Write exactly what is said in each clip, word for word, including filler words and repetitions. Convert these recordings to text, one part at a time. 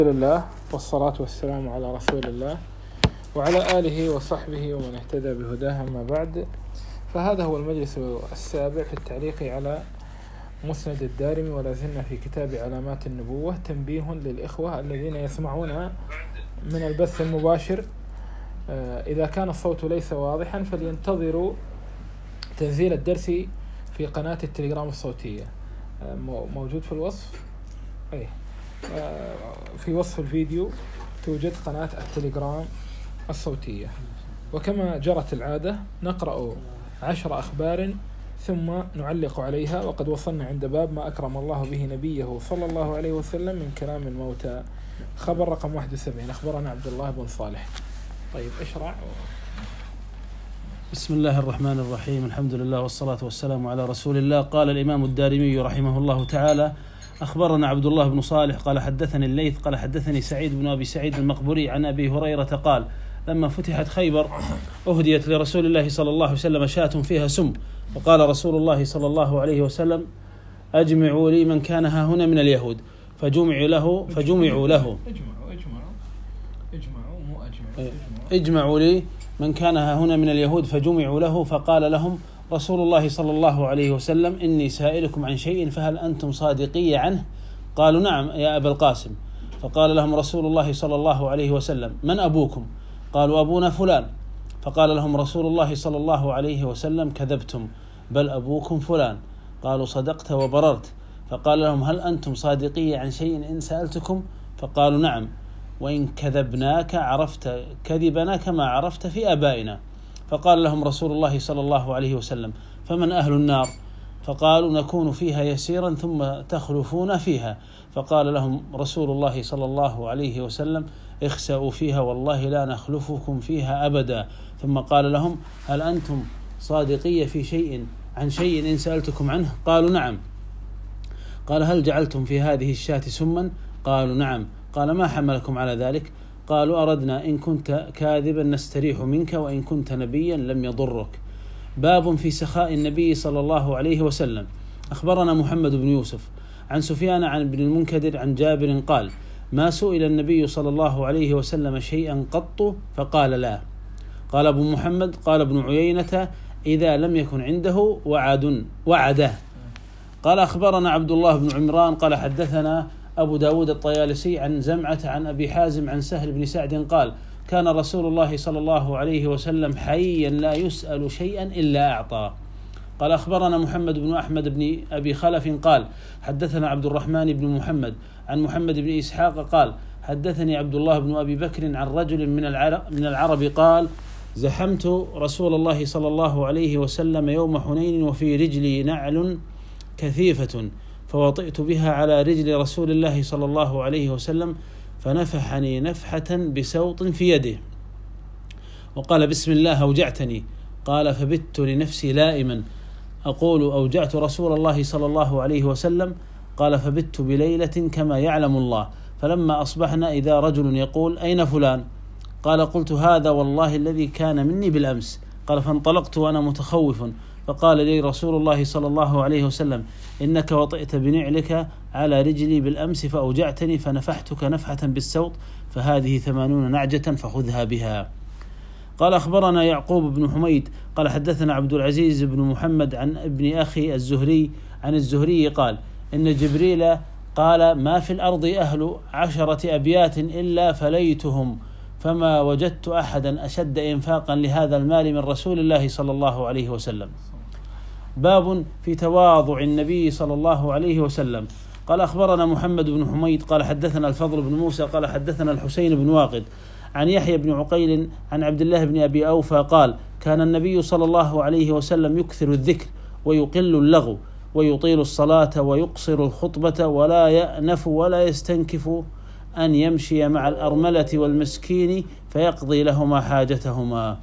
الحمد لله والصلاة والسلام على رسول الله وعلى آله وصحبه ومن اهتدى بهداه. أما بعد، فهذا هو المجلس السابع في التعليق على مسند الدارمي، ولا زلنا في كتاب علامات النبوة. تنبيه للإخوة الذين يسمعون من البث المباشر، إذا كان الصوت ليس واضحا فلينتظروا تنزيل الدرس في قناة التليجرام الصوتية، موجود في الوصف. أيه في وصف الفيديو توجد قناة التليجرام الصوتية. وكما جرت العادة نقرأ عشر أخبار ثم نعلق عليها، وقد وصلنا عند باب ما أكرم الله به نبيه صلى الله عليه وسلم من كلام الموتى، خبر رقم واحد وسبعين. أخبرنا عبد الله بن صالح. طيب اشرع. بسم الله الرحمن الرحيم، الحمد لله والصلاة والسلام على رسول الله. قال الإمام الدارمي رحمه الله تعالى: أخبرنا عبد الله بن صالح قال حدثني الليث قال حدثني سعيد بن أبي سعيد المقبري عن أبي هريرة قال: لما فتحت خيبر أهديت لرسول الله صلى الله عليه وسلم شاة فيها سم، وقال رسول الله صلى الله عليه وسلم: أجمعوا لي من كان ها هنا من اليهود، فجمعوا له فجمعوا له اجمعوا اجمعوا اجمعوا مو اجمعوا اجمعوا لي من كان ها هنا من اليهود فجمعوا له، فقال لهم رسول الله صلى الله عليه وسلم: إني سائلكم عن شيء فهل أنتم صادقي عنه؟ قالوا: نعم يا أبا القاسم. فقال لهم رسول الله صلى الله عليه وسلم: من أبوكم؟ قالوا: أبونا فلان. فقال لهم رسول الله صلى الله عليه وسلم: كذبتم، بل أبوكم فلان. قالوا: صدقت وبررت. فقال لهم: هل أنتم صادقي عن شيء إن سألتكم؟ فقالوا: نعم، وإن كذبناك عرفت كذبنا كما عرفت في آبائنا. فقال لهم رسول الله صلى الله عليه وسلم: فمن أهل النار؟ فقالوا: نكون فيها يسيرا ثم تخلفون فيها. فقال لهم رسول الله صلى الله عليه وسلم: اخسأوا فيها والله لا نخلفكم فيها أبدا. ثم قال لهم: هل أنتم صادقية في شيء عن شيء إن سألتكم عنه؟ قالوا: نعم. قال: هل جعلتم في هذه الشاة سما؟ قالوا: نعم. قال: ما حملكم على ذلك؟ قالوا: أردنا إن كنت كاذبا نستريح منك، وإن كنت نبيا لم يضرك. باب في سخاء النبي صلى الله عليه وسلم. أخبرنا محمد بن يوسف عن سفيان عن ابن المنكدر عن جابر قال: ما سئل النبي صلى الله عليه وسلم شيئا قط فقال لا. قال أبو محمد: قال ابن عيينة: إذا لم يكن عنده وعد وعده. قال أخبرنا عبد الله بن عمران قال حدثنا أبو داود الطيالسي عن زمعة عن أبي حازم عن سهل بن سعد قال: كان رسول الله صلى الله عليه وسلم حيا لا يسأل شيئا إلا أعطى. قال أخبرنا محمد بن أحمد بن أبي خلف قال حدثنا عبد الرحمن بن محمد عن محمد بن إسحاق قال حدثني عبد الله بن أبي بكر عن رجل من العرب, من العرب قال: زحمت رسول الله صلى الله عليه وسلم يوم حنين وفي رجلي نعل كثيفة، فوطئت بها على رجل رسول الله صلى الله عليه وسلم، فنفحني نفحة بسوط في يده وقال: بسم الله أوجعتني. قال: فبت لنفسي لائما أقول: أوجعت رسول الله صلى الله عليه وسلم. قال: فبت بليلة كما يعلم الله، فلما أصبحنا إذا رجل يقول: أين فلان؟ قال: قلت: هذا والله الذي كان مني بالأمس. قال: فانطلقت وأنا متخوف، فقال لي رسول الله صلى الله عليه وسلم: إنك وطئت بنعلك على رجلي بالأمس فأوجعتني، فنفحتك نفحة بالسوط، فهذه ثمانون نعجة فخذها بها. قال أخبرنا يعقوب بن حميد قال حدثنا عبد العزيز بن محمد عن ابن أخي الزهري عن الزهري قال: إن جبريل قال: ما في الأرض أهل عشرة أبيات إلا فليتهم، فما وجدت أحدا أشد إنفاقا لهذا المال من رسول الله صلى الله عليه وسلم. باب في تواضع النبي صلى الله عليه وسلم. قال أخبرنا محمد بن حميد قال حدثنا الفضل بن موسى قال حدثنا الحسين بن واقد عن يحيى بن عقيل عن عبد الله بن أبي أوفى قال: كان النبي صلى الله عليه وسلم يكثر الذكر ويقل اللغو ويطيل الصلاة ويقصر الخطبة ولا يأنف ولا يستنكف أن يمشي مع الأرملة والمسكين فيقضي لهما حاجتهما.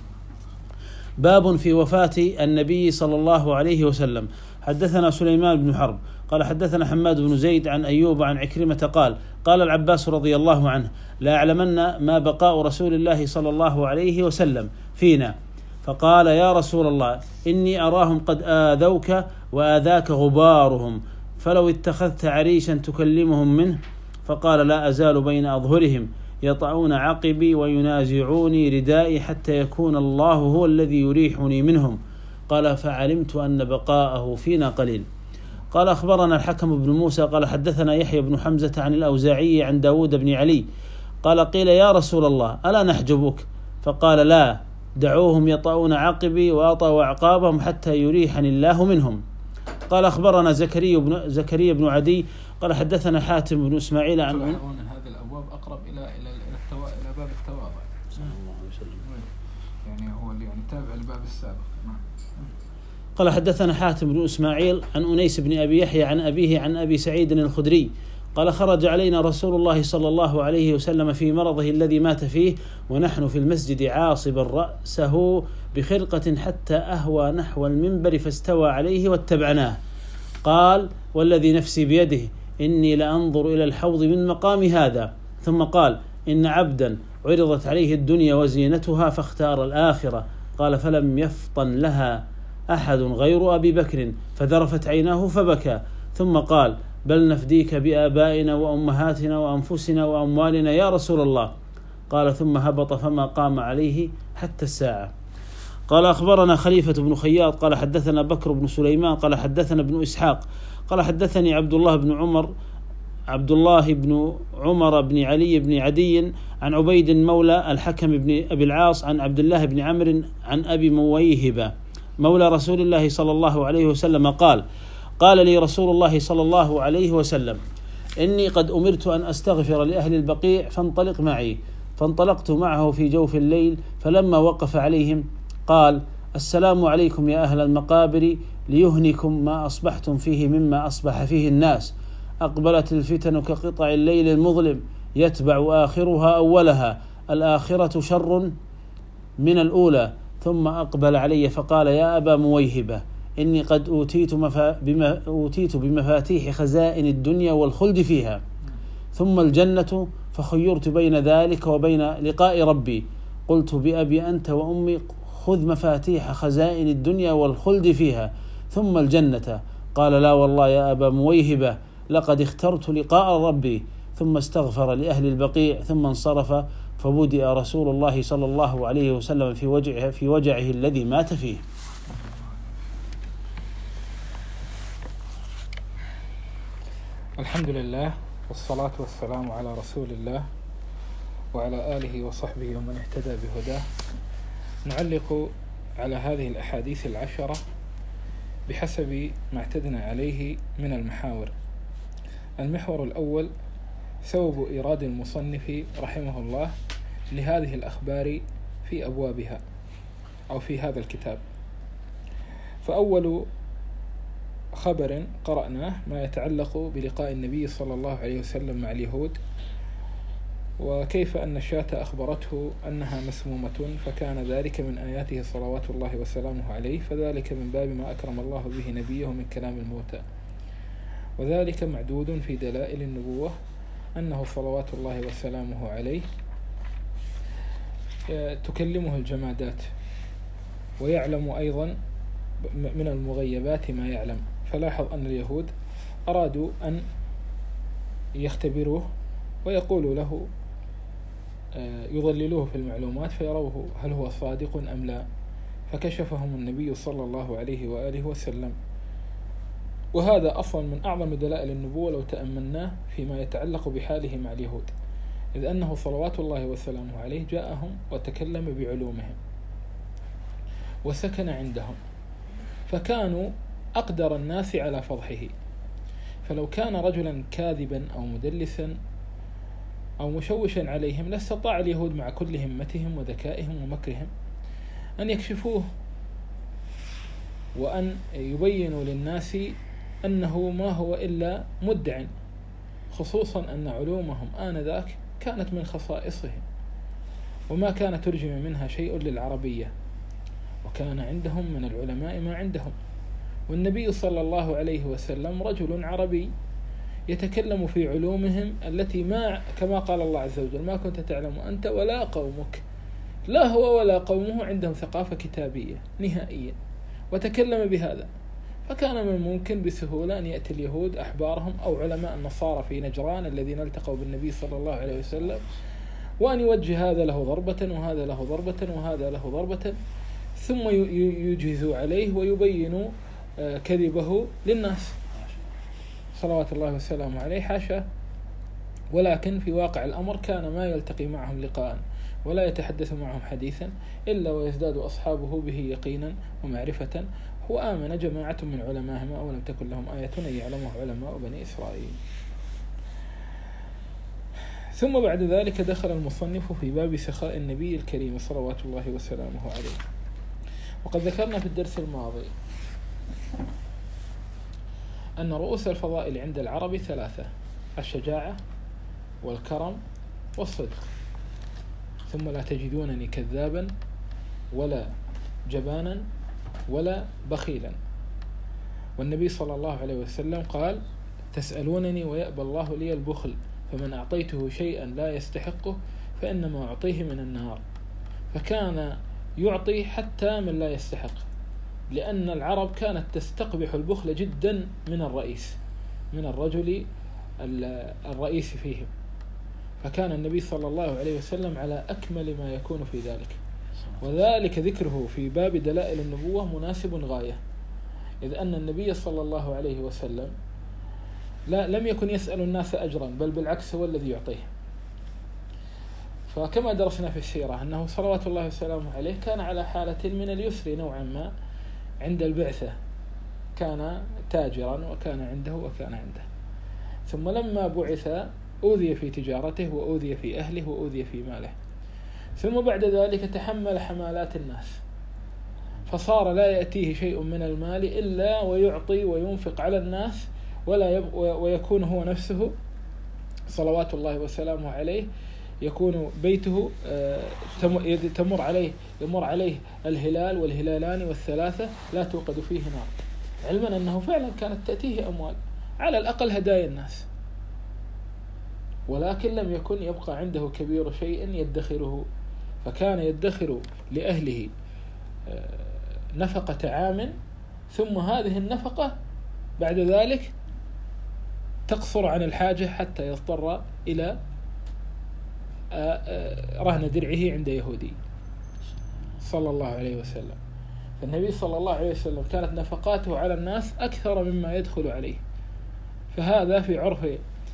باب في وفاة النبي صلى الله عليه وسلم. حدثنا سليمان بن حرب قال حدثنا حماد بن زيد عن أيوب عن عكرمة قال: قال العباس رضي الله عنه: لا أعلمن ما بقاء رسول الله صلى الله عليه وسلم فينا. فقال: يا رسول الله، إني أراهم قد آذوك وآذاك غبارهم، فلو اتخذت عريشا تكلمهم منه فقال لا أزال بين أظهرهم يطعون عقبي وينازعوني ردائي حتى يكون الله هو الذي يريحني منهم. قال فعلمت أن بقاءه فينا قليل. قال أخبرنا الحكم بن موسى قال حدثنا يحيى بن حمزة عن الأوزاعي عن داود بن علي قال قيل يا رسول الله ألا نحجبك؟ فقال لا، دعوهم يطعون عقبي وأطأوا أعقابهم حتى يريحني الله منهم. قال أخبرنا زكريا بن زكريا بن عدي قال حدثنا حاتم بن إسماعيل عن هذه الأبواب أقرب إلى إلى التوا... إلى باب التواضع صلى الله عليه وسلم، يعني هو اللي يعني تابع الباب السابق. قال حدثنا حاتم بن إسماعيل عن أنيس بن أبي يحيى عن أبيه عن أبي سعيد الخدري قال خرج علينا رسول الله صلى الله عليه وسلم في مرضه الذي مات فيه ونحن في المسجد عاصبا رأسه بخرقة حتى أهوى نحو المنبر فاستوى عليه واتبعناه. قال والذي نفسي بيده إني لأنظر إلى الحوض من مقام هذا. ثم قال إن عبدا عرضت عليه الدنيا وزينتها فاختار الآخرة. قال فلم يفطن لها أحد غير أبي بكر فذرفت عيناه فبكى. ثم قال بل نفديك بآبائنا وأمهاتنا وأنفسنا وأموالنا يا رسول الله. قال ثم هبط فما قام عليه حتى الساعة. قال أخبرنا خليفة بن خياط قال حدثنا بكر بن سليمان قال حدثنا ابن إسحاق قال حدثني عبد الله بن عمر عبد الله بن عمر بن علي بن عدي عن عبيد مولى الحكم بن أبي العاص عن عبد الله بن عمرو عن أبي مويهبة مولى رسول الله صلى الله عليه وسلم قال قال لي رسول الله صلى الله عليه وسلم إني قد أمرت أن أستغفر لأهل البقيع فانطلق معي. فانطلقت معه في جوف الليل فلما وقف عليهم قال السلام عليكم يا أهل المقابر ليهنكم ما أصبحتم فيه مما أصبح فيه الناس. أقبلت الفتن كقطع الليل المظلم يتبع آخرها أولها الآخرة شر من الأولى. ثم أقبل علي فقال يا أبا مويهبة إني قد أوتيت, مفا بما أوتيت بمفاتيح خزائن الدنيا والخلد فيها ثم الجنة فخيرت بين ذلك وبين لقاء ربي. قلت بأبي أنت وأمي خذ مفاتيح خزائن الدنيا والخلد فيها ثم الجنة. قال لا والله يا أبا مويهبة لقد اخترت لقاء ربي. ثم استغفر لأهل البقيع ثم انصرف فبدأ رسول الله صلى الله عليه وسلم في وجعه, في وجعه الذي مات فيه. الحمد لله والصلاة والسلام على رسول الله وعلى آله وصحبه ومن اهتدى بهداه. نعلق على هذه الأحاديث العشرة بحسب ما اعتدنا عليه من المحاور. المحور الأول سبب إيراد المصنف رحمه الله لهذه الأخبار في أبوابها أو في هذا الكتاب. فأول خبر قرأناه ما يتعلق بلقاء النبي صلى الله عليه وسلم مع اليهود وكيف أن الشاة أخبرته أنها مسمومة فكان ذلك من آياته صلوات الله وسلامه عليه فذلك من باب ما أكرم الله به نبيه من كلام الموتى وذلك معدود في دلائل النبوة أنه صلوات الله وسلامه عليه تكلمه الجمادات ويعلم أيضا من المغيبات ما يعلم. فلاحظ أن اليهود أرادوا أن يختبروه ويقولوا له يضللوه في المعلومات فيروه هل هو صادق أم لا فكشفهم النبي صلى الله عليه وآله وسلم. وهذا أصلا من أعظم دلائل النبوة لو تأملناه فيما يتعلق بحاله مع اليهود إذ أنه صلوات الله وسلامه عليه جاءهم وتكلم بعلومهم وسكن عندهم فكانوا أقدر الناس على فضحه. فلو كان رجلا كاذبا أو مدلسا أو مشوشا عليهم لاستطاع اليهود مع كل همتهم وذكائهم ومكرهم أن يكشفوه وأن يبينوا للناس أنه ما هو إلا مدع، خصوصا أن علومهم آنذاك كانت من خصائصهم وما كان ترجم منها شيء للعربية وكان عندهم من العلماء ما عندهم. والنبي صلى الله عليه وسلم رجل عربي يتكلم في علومهم التي ما كما قال الله عز وجل ما كنت تعلم أنت ولا قومك. لا هو ولا قومه عندهم ثقافة كتابية نهائية وتكلم بهذا فكان من الممكن بسهولة أن يأتي اليهود أحبارهم أو علماء النصارى في نجران الذين التقوا بالنبي صلى الله عليه وسلم، وأن يوجه هذا له ضربة وهذا له ضربة وهذا له ضربة، ثم يجهزوا عليه ويبينوا كذبه للناس صلوات الله وسلامه عليه، حاشا. ولكن في واقع الأمر كان ما يلتقي معهم لقاء ولا يتحدث معهم حديثا إلا ويزداد أصحابه به يقينا ومعرفة، وآمن جماعة من علمائهم أو لم تكن لهم آية أن يعلمها علماء بني إسرائيل. ثم بعد ذلك دخل المصنف في باب سخاء النبي الكريم صلوات الله وسلامه عليه. وقد ذكرنا في الدرس الماضي أن رؤوس الفضائل عند العرب ثلاثة: الشجاعة والكرم والصدق. ثم لا تجدونني كذابا ولا جبانا ولا بخيلا. والنبي صلى الله عليه وسلم قال: تسألونني ويأبى الله لي البخل، فمن أعطيته شيئا لا يستحقه فإنما أعطيه من النار. فكان يعطي حتى من لا يستحق، لأن العرب كانت تستقبح البخل جدا من الرئيس، من الرجل الرئيس فيهم، فكان النبي صلى الله عليه وسلم على أكمل ما يكون في ذلك. وذلك ذكره في باب دلائل النبوة مناسب غاية، إذ أن النبي صلى الله عليه وسلم لا لم يكن يسأل الناس أجرا، بل بالعكس هو الذي يعطيه. فكما درسنا في السيرة أنه صلوات الله وسلامه عليه كان على حالة من اليسر نوعا ما عند البعثة، كان تاجرا وكان عنده وكان عنده، ثم لما بعث أوذي في تجارته وأوذي في أهله وأوذي في ماله، ثم بعد ذلك تحمل حمالات الناس، فصار لا يأتيه شيء من المال إلا ويعطي وينفق على الناس، ولا يب... ويكون هو نفسه صلوات الله وسلامه عليه يكون بيته تمر عليه يمر عليه الهلال والهلالان والثلاثة لا توقد فيه نار، علما أنه فعلا كانت تأتيه أموال، على الأقل هدايا الناس، ولكن لم يكن يبقى عنده كبير شيء يدخره، فكان يدخر لأهله نفقة عام، ثم هذه النفقة بعد ذلك تقصر عن الحاجة حتى يضطر إلى رهن درعه عند يهودي صلى الله عليه وسلم. فالنبي صلى الله عليه وسلم كانت نفقاته على الناس أكثر مما يدخل عليه، فهذا في عرف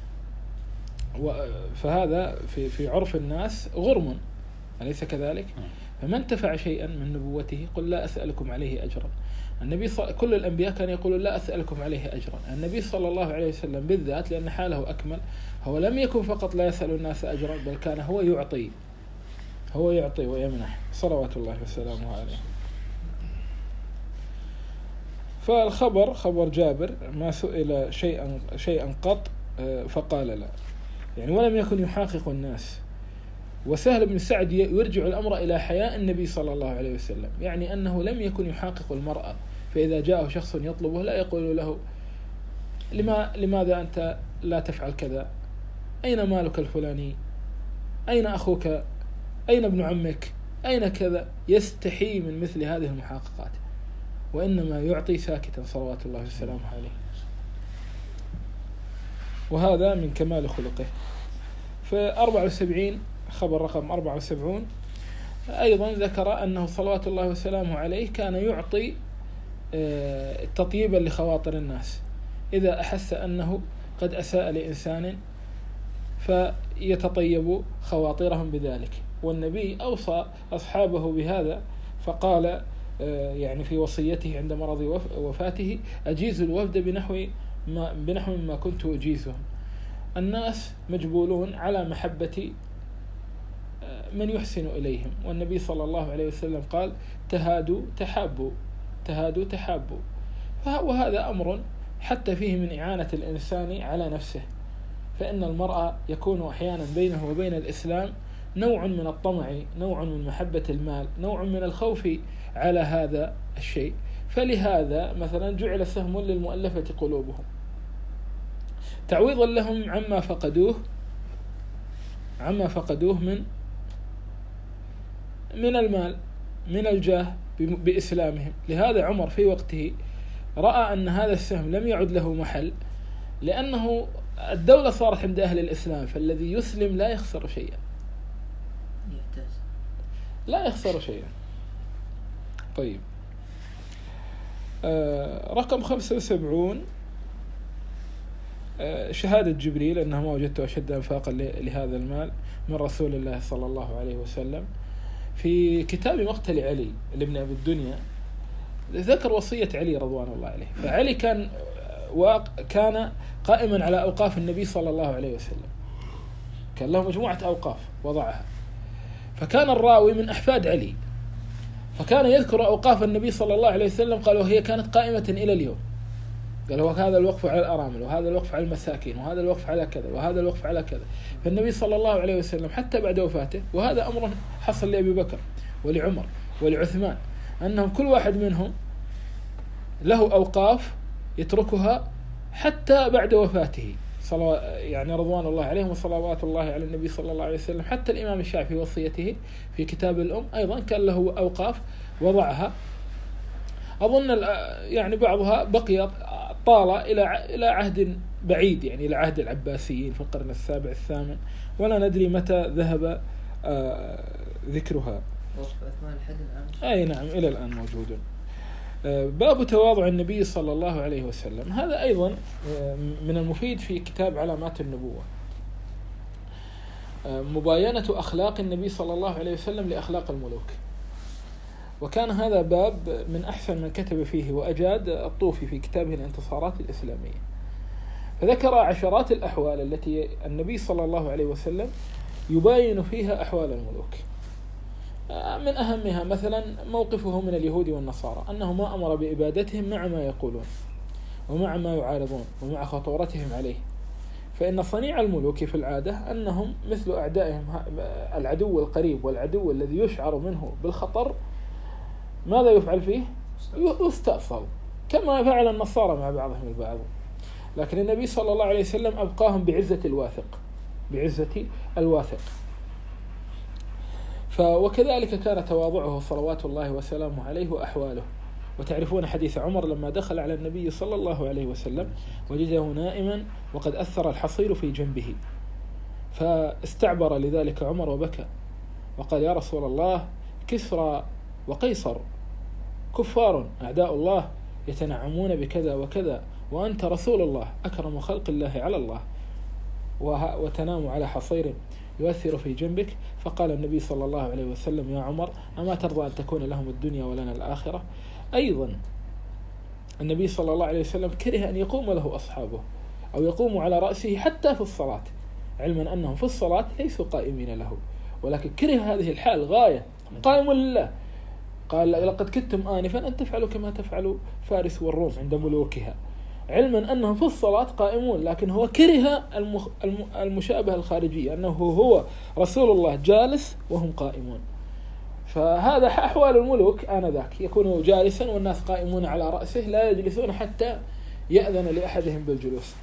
فهذا في في عرف الناس غرم، أليس كذلك؟ فمن انتفع شيئا من نبوته قل لا أسألكم عليه أجرا. النبي صل... كل الأنبياء كانوا يقولون لا أسألكم عليه أجرا. النبي صلى الله عليه وسلم بالذات لأن حاله أكمل، هو لم يكن فقط لا يسأل الناس أجرا، بل كان هو يعطي هو يعطي ويمنح صلوات الله وسلامه عليه. فالخبر خبر جابر ما سئل شيئا شيئا قط فقال لا، يعني ولم يكن يحاقق الناس. وسهل بن سعد يرجع الأمر إلى حياء النبي صلى الله عليه وسلم، يعني أنه لم يكن يحاقق المرأة، فإذا جاءه شخص يطلبه لا يقول له لما لماذا أنت لا تفعل كذا، أين مالك الفلاني، أين أخوك، أين ابن عمك، أين كذا، يستحي من مثل هذه المحاققات، وإنما يعطي ساكتا صلوات الله وسلامه عليه، وهذا من كمال خلقه. فأربعة وسبعين خبر رقم أربعة وسبعون أيضا ذكر أنه صلوات الله وسلامه عليه كان يعطي تطيبا لخواطر الناس، إذا أحس أنه قد أساء لإنسان فيتطيب خواطرهم بذلك. والنبي أوصى أصحابه بهذا، فقال يعني في وصيته عند مرض وفاته أجيز الوفد بنحو ما, بنحو ما كنت أجيزهم. الناس مجبولون على محبة من يحسن إليهم، والنبي صلى الله عليه وسلم قال تهادوا تحابوا تهادوا تحابوا. وهذا أمر حتى فيه من إعانة الإنسان على نفسه، فإن المرأة يكون أحيانا بينه وبين الإسلام نوع من الطمع، نوع من محبة المال، نوع من الخوف على هذا الشيء، فلهذا مثلا جعل سهم للمؤلفة قلوبهم تعويضا لهم عما فقدوه عما فقدوه من من المال، من الجاه بإسلامهم. لهذا عمر في وقته رأى أن هذا السهم لم يعد له محل، لأنه الدولة صارت عند أهل الإسلام، فالذي يسلم لا يخسر شيئا، لا يخسر شيئا. طيب، آه رقم خمسة وسبعون، آه شهادة جبريل أنه ما وجدت أشد أنفاقا لهذا المال من رسول الله صلى الله عليه وسلم. في كتاب مقتل علي لابن أبي الدنيا ذكر وصية علي رضوان الله عليه. فعلي كان وكان قائما على أوقاف النبي صلى الله عليه وسلم، كان له مجموعة أوقاف وضعها، فكان الراوي من أحفاد علي، فكان يذكر أوقاف النبي صلى الله عليه وسلم، قال وهي كانت قائمة إلى اليوم، قال هو هذا الوقف على الأرامل، وهذا الوقف على المساكين، وهذا الوقف على كذا، وهذا الوقف على كذا. فالنبي صلى الله عليه وسلم حتى بعد وفاته، وهذا أمر حصل لأبي بكر ولعمر ولعثمان، أنهم كل واحد منهم له أوقاف يتركها حتى بعد وفاته، يعني رضوان الله عليهم وصلوات الله على النبي صلى الله عليه وسلم. حتى الإمام الشافعي وصيته في كتاب الأم أيضا كان له أوقاف وضعها، أظن يعني بعضها بقي طال إلى إلى عهد بعيد، يعني إلى عهد العباسيين في القرن السابع الثامن، ولا ندري متى ذهب ذكرها. أي نعم، إلى الآن موجود. باب تواضع النبي صلى الله عليه وسلم، هذا أيضا من المفيد في كتاب علامات النبوة، مباينة أخلاق النبي صلى الله عليه وسلم لأخلاق الملوك. وكان هذا باب من أحسن من كتب فيه وأجاد الطوفي في كتابه الانتصارات الإسلامية، فذكر عشرات الأحوال التي النبي صلى الله عليه وسلم يباين فيها أحوال الملوك. من أهمها مثلا موقفه من اليهود والنصارى، أنه ما أمر بإبادتهم مع ما يقولون ومع ما يعارضون ومع خطورتهم عليه، فإن صنيع الملوك في العادة أنهم مثل أعدائهم، العدو القريب والعدو الذي يشعر منه بالخطر ماذا يفعل فيه؟ يستأصل، كما فعل النصارى مع بعضهم البعض. لكن النبي صلى الله عليه وسلم أبقاهم بعزة الواثق، بعزة الواثق. وكذلك كان تواضعه صلوات الله وسلامه عليه وأحواله. وتعرفون حديث عمر لما دخل على النبي صلى الله عليه وسلم وجده نائما وقد أثر الحصير في جنبه، فاستعبر لذلك عمر وبكى وقال يا رسول الله، كسرى وقيصر كفار أعداء الله يتنعمون بكذا وكذا، وأنت رسول الله أكرم خلق الله على الله، وتنام على حصير يؤثر في جنبك. فقال النبي صلى الله عليه وسلم يا عمر، أما ترضى أن تكون لهم الدنيا ولنا الآخرة؟ أيضا النبي صلى الله عليه وسلم كره أن يقوم له أصحابه أو يقوم على رأسه حتى في الصلاة، علما أنهم في الصلاة ليسوا قائمين له، ولكن كره هذه الحال غاية، قائم لله. قال لقد كدتم آنفا أن تفعلوا كما تفعل فارس والروم عند ملوكها، علما أنهم في الصلاة قائمون، لكن هو كره المشابهة الخارجية، أنه هو رسول الله جالس وهم قائمون. فهذا أحوال الملوك آنذاك، يكون جالسا والناس قائمون على رأسه، لا يجلسون حتى يأذن لأحدهم بالجلوس.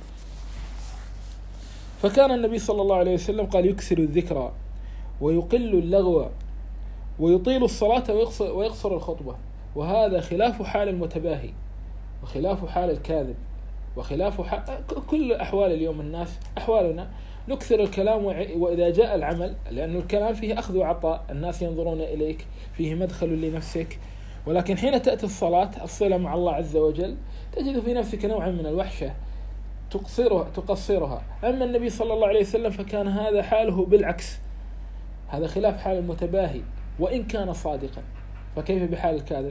فكان النبي صلى الله عليه وسلم قال يكسر الذكرى ويقل اللغو ويطيل الصلاة ويقصر الخطبة، وهذا خلاف حال المتباهي وخلاف حال الكاذب وخلاف حال كل أحوال اليوم. الناس أحوالنا نكثر الكلام، وإذا جاء العمل، لأن الكلام فيه أخذ وعطاء، الناس ينظرون إليك، فيه مدخل لنفسك، ولكن حين تأتي الصلاة الصلة مع الله عز وجل تجد في نفسك نوعا من الوحشة تقصرها تقصرها. أما النبي صلى الله عليه وسلم فكان هذا حاله بالعكس، هذا خلاف حال المتباهي وإن كان صادقا، فكيف بحال الكاذب؟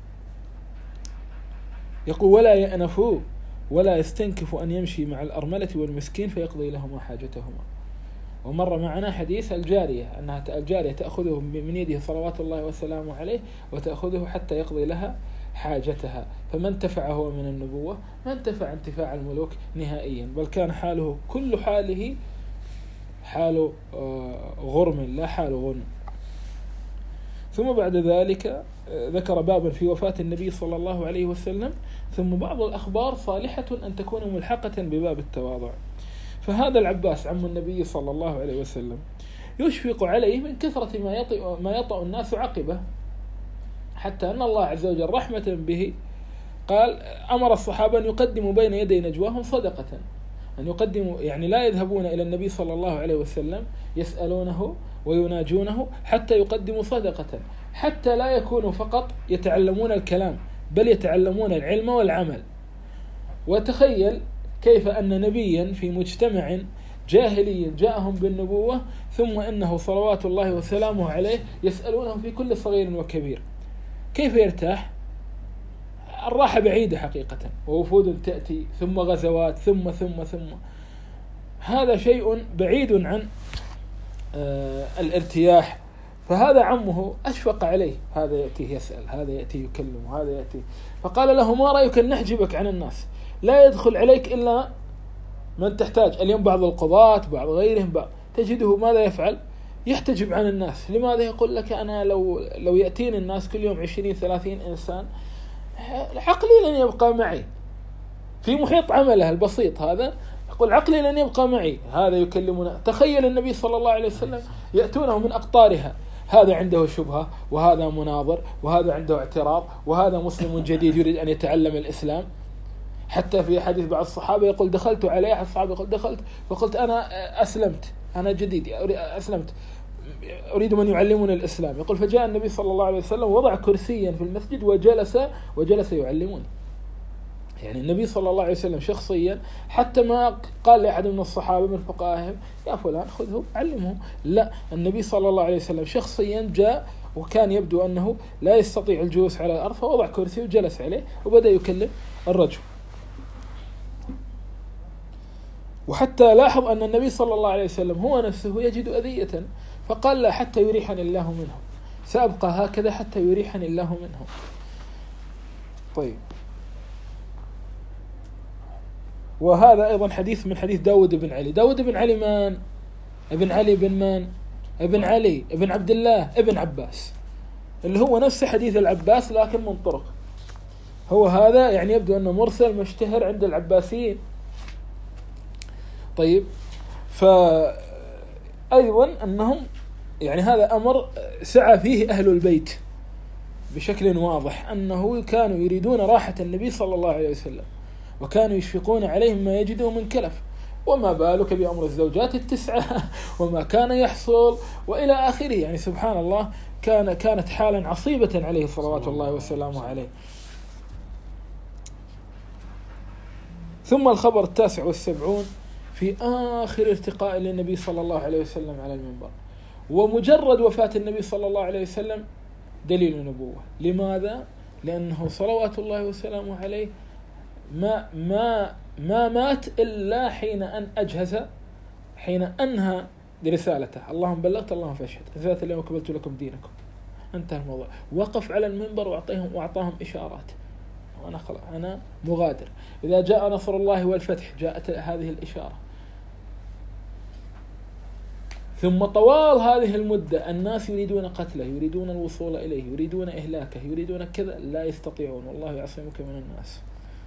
يقول ولا يأنفوا ولا يستنكف أن يمشي مع الأرملة والمسكين فيقضي لهما حاجتهما. ومر معنا حديث الجارية، أنها الجارية تأخذه من يده صلوات الله وسلامه عليه وتأخذه حتى يقضي لها حاجتها. فما انتفع هو من النبوة، ما انتفع انتفاع الملوك نهائيا، بل كان حاله كل حاله حال غرم لا حال غنم. ثم بعد ذلك ذكر بابا في وفاة النبي صلى الله عليه وسلم، ثم بعض الأخبار صالحة أن تكون ملحقة بباب التواضع. فهذا العباس عم النبي صلى الله عليه وسلم يشفق عليه من كثرة ما يطأ, ما يطأ الناس عقبه، حتى أن الله عز وجل رحمة به قال أمر الصحابة أن يقدموا بين يدي نجواهم صدقة، أن يقدموا يعني لا يذهبون إلى النبي صلى الله عليه وسلم يسألونه ويناجونه حتى يقدموا صدقة، حتى لا يكونوا فقط يتعلمون الكلام بل يتعلمون العلم والعمل. وتخيل كيف أن نبيا في مجتمع جاهلي جاءهم بالنبوة ثم إنه صلوات الله وسلامه عليه يسألونه في كل صغير وكبير، كيف يرتاح؟ الراحة بعيدة حقيقة، ووفود تأتي ثم غزوات ثم ثم ثم هذا شيء بعيد عن آه الارتياح. فهذا عمه أشفق عليه، هذا يأتيه يسأل، هذا يأتيه يكلم، هذا يأتيه، فقال له ما رأيك أن نحجبك عن الناس، لا يدخل عليك إلا من تحتاج. اليوم بعض القضاة بعض غيرهم بعض تجده ماذا يفعل؟ يحتجب عن الناس. لماذا؟ يقول لك أنا لو لو يأتيني الناس كل يوم عشرين ثلاثين إنسان عقلي لن يبقى معي في محيط عمله البسيط هذا، يقول عقلي لن يبقى معي. هذا يكلمنا. تخيل النبي صلى الله عليه وسلم يأتونه من أقطارها، هذا عنده شبهة وهذا مناظر وهذا عنده اعتراض وهذا مسلم جديد يريد أن يتعلم الإسلام. حتى في حديث بعض الصحابة يقول دخلت عليه، أحد الصحابة يقول دخلت فقلت أنا أسلمت، أنا جديد أسلمت أريد من يعلمنا الإسلام. يقول فجاء النبي صلى الله عليه وسلم وضع كرسيا في المسجد وجلس وجلس يعلمون. يعني النبي صلى الله عليه وسلم شخصيا حتى ما قال لأحد من الصحابة من فقهاهم يا فلان خذه علمه، لا، النبي صلى الله عليه وسلم شخصيا جاء وكان يبدو أنه لا يستطيع الجلوس على الأرض فوضع كرسي وجلس عليه وبدأ يكلم الرجل. وحتى لاحظ أن النبي صلى الله عليه وسلم هو نفسه يجد أذية فقال لا حتى يريحني الله منه، سأبقى هكذا حتى يريحني الله منه. طيب، وهذا أيضا حديث من حديث داود بن علي. داود بن علي من؟ ابن علي بن من؟ ابن علي ابن عبد الله ابن عباس، اللي هو نفس حديث العباس لكن من طرق. هو هذا يعني يبدو أنه مرسل مشتهر عند العباسيين. طيب، فأيضا أنهم يعني هذا أمر سعى فيه أهل البيت بشكل واضح، أنه كانوا يريدون راحة النبي صلى الله عليه وسلم وكانوا يشفقون عليه ما يجده من كلف، وما بالك بأمر الزوجات التسعة وما كان يحصل وإلى آخره. يعني سبحان الله كان كانت حالا عصيبة عليه صلوات الله وسلامه عليه. ثم الخبر التاسع والسبعون في آخر ارتقاء للنبي صلى الله عليه وسلم على المنبر، ومجرد وفاة النبي صلى الله عليه وسلم دليل نبوة. لماذا؟ لأنه صلوات الله وسلامه عليه ما ما ما مات إلا حين أن أجهز، حين أنهى برسالته، اللهم بلغت اللهم فاشهد، ذات اليوم قبلت لكم دينكم، انتهى الموضوع. وقف على المنبر وأعطيهم وأعطاهم إشارات، وأنا خلاص أنا مغادر. إذا جاء نصر الله والفتح جاءت هذه الإشارة. ثم طوال هذه المدة الناس يريدون قتله، يريدون الوصول إليه، يريدون إهلاكه، يريدون كذا، لا يستطيعون، والله يعصمك من الناس.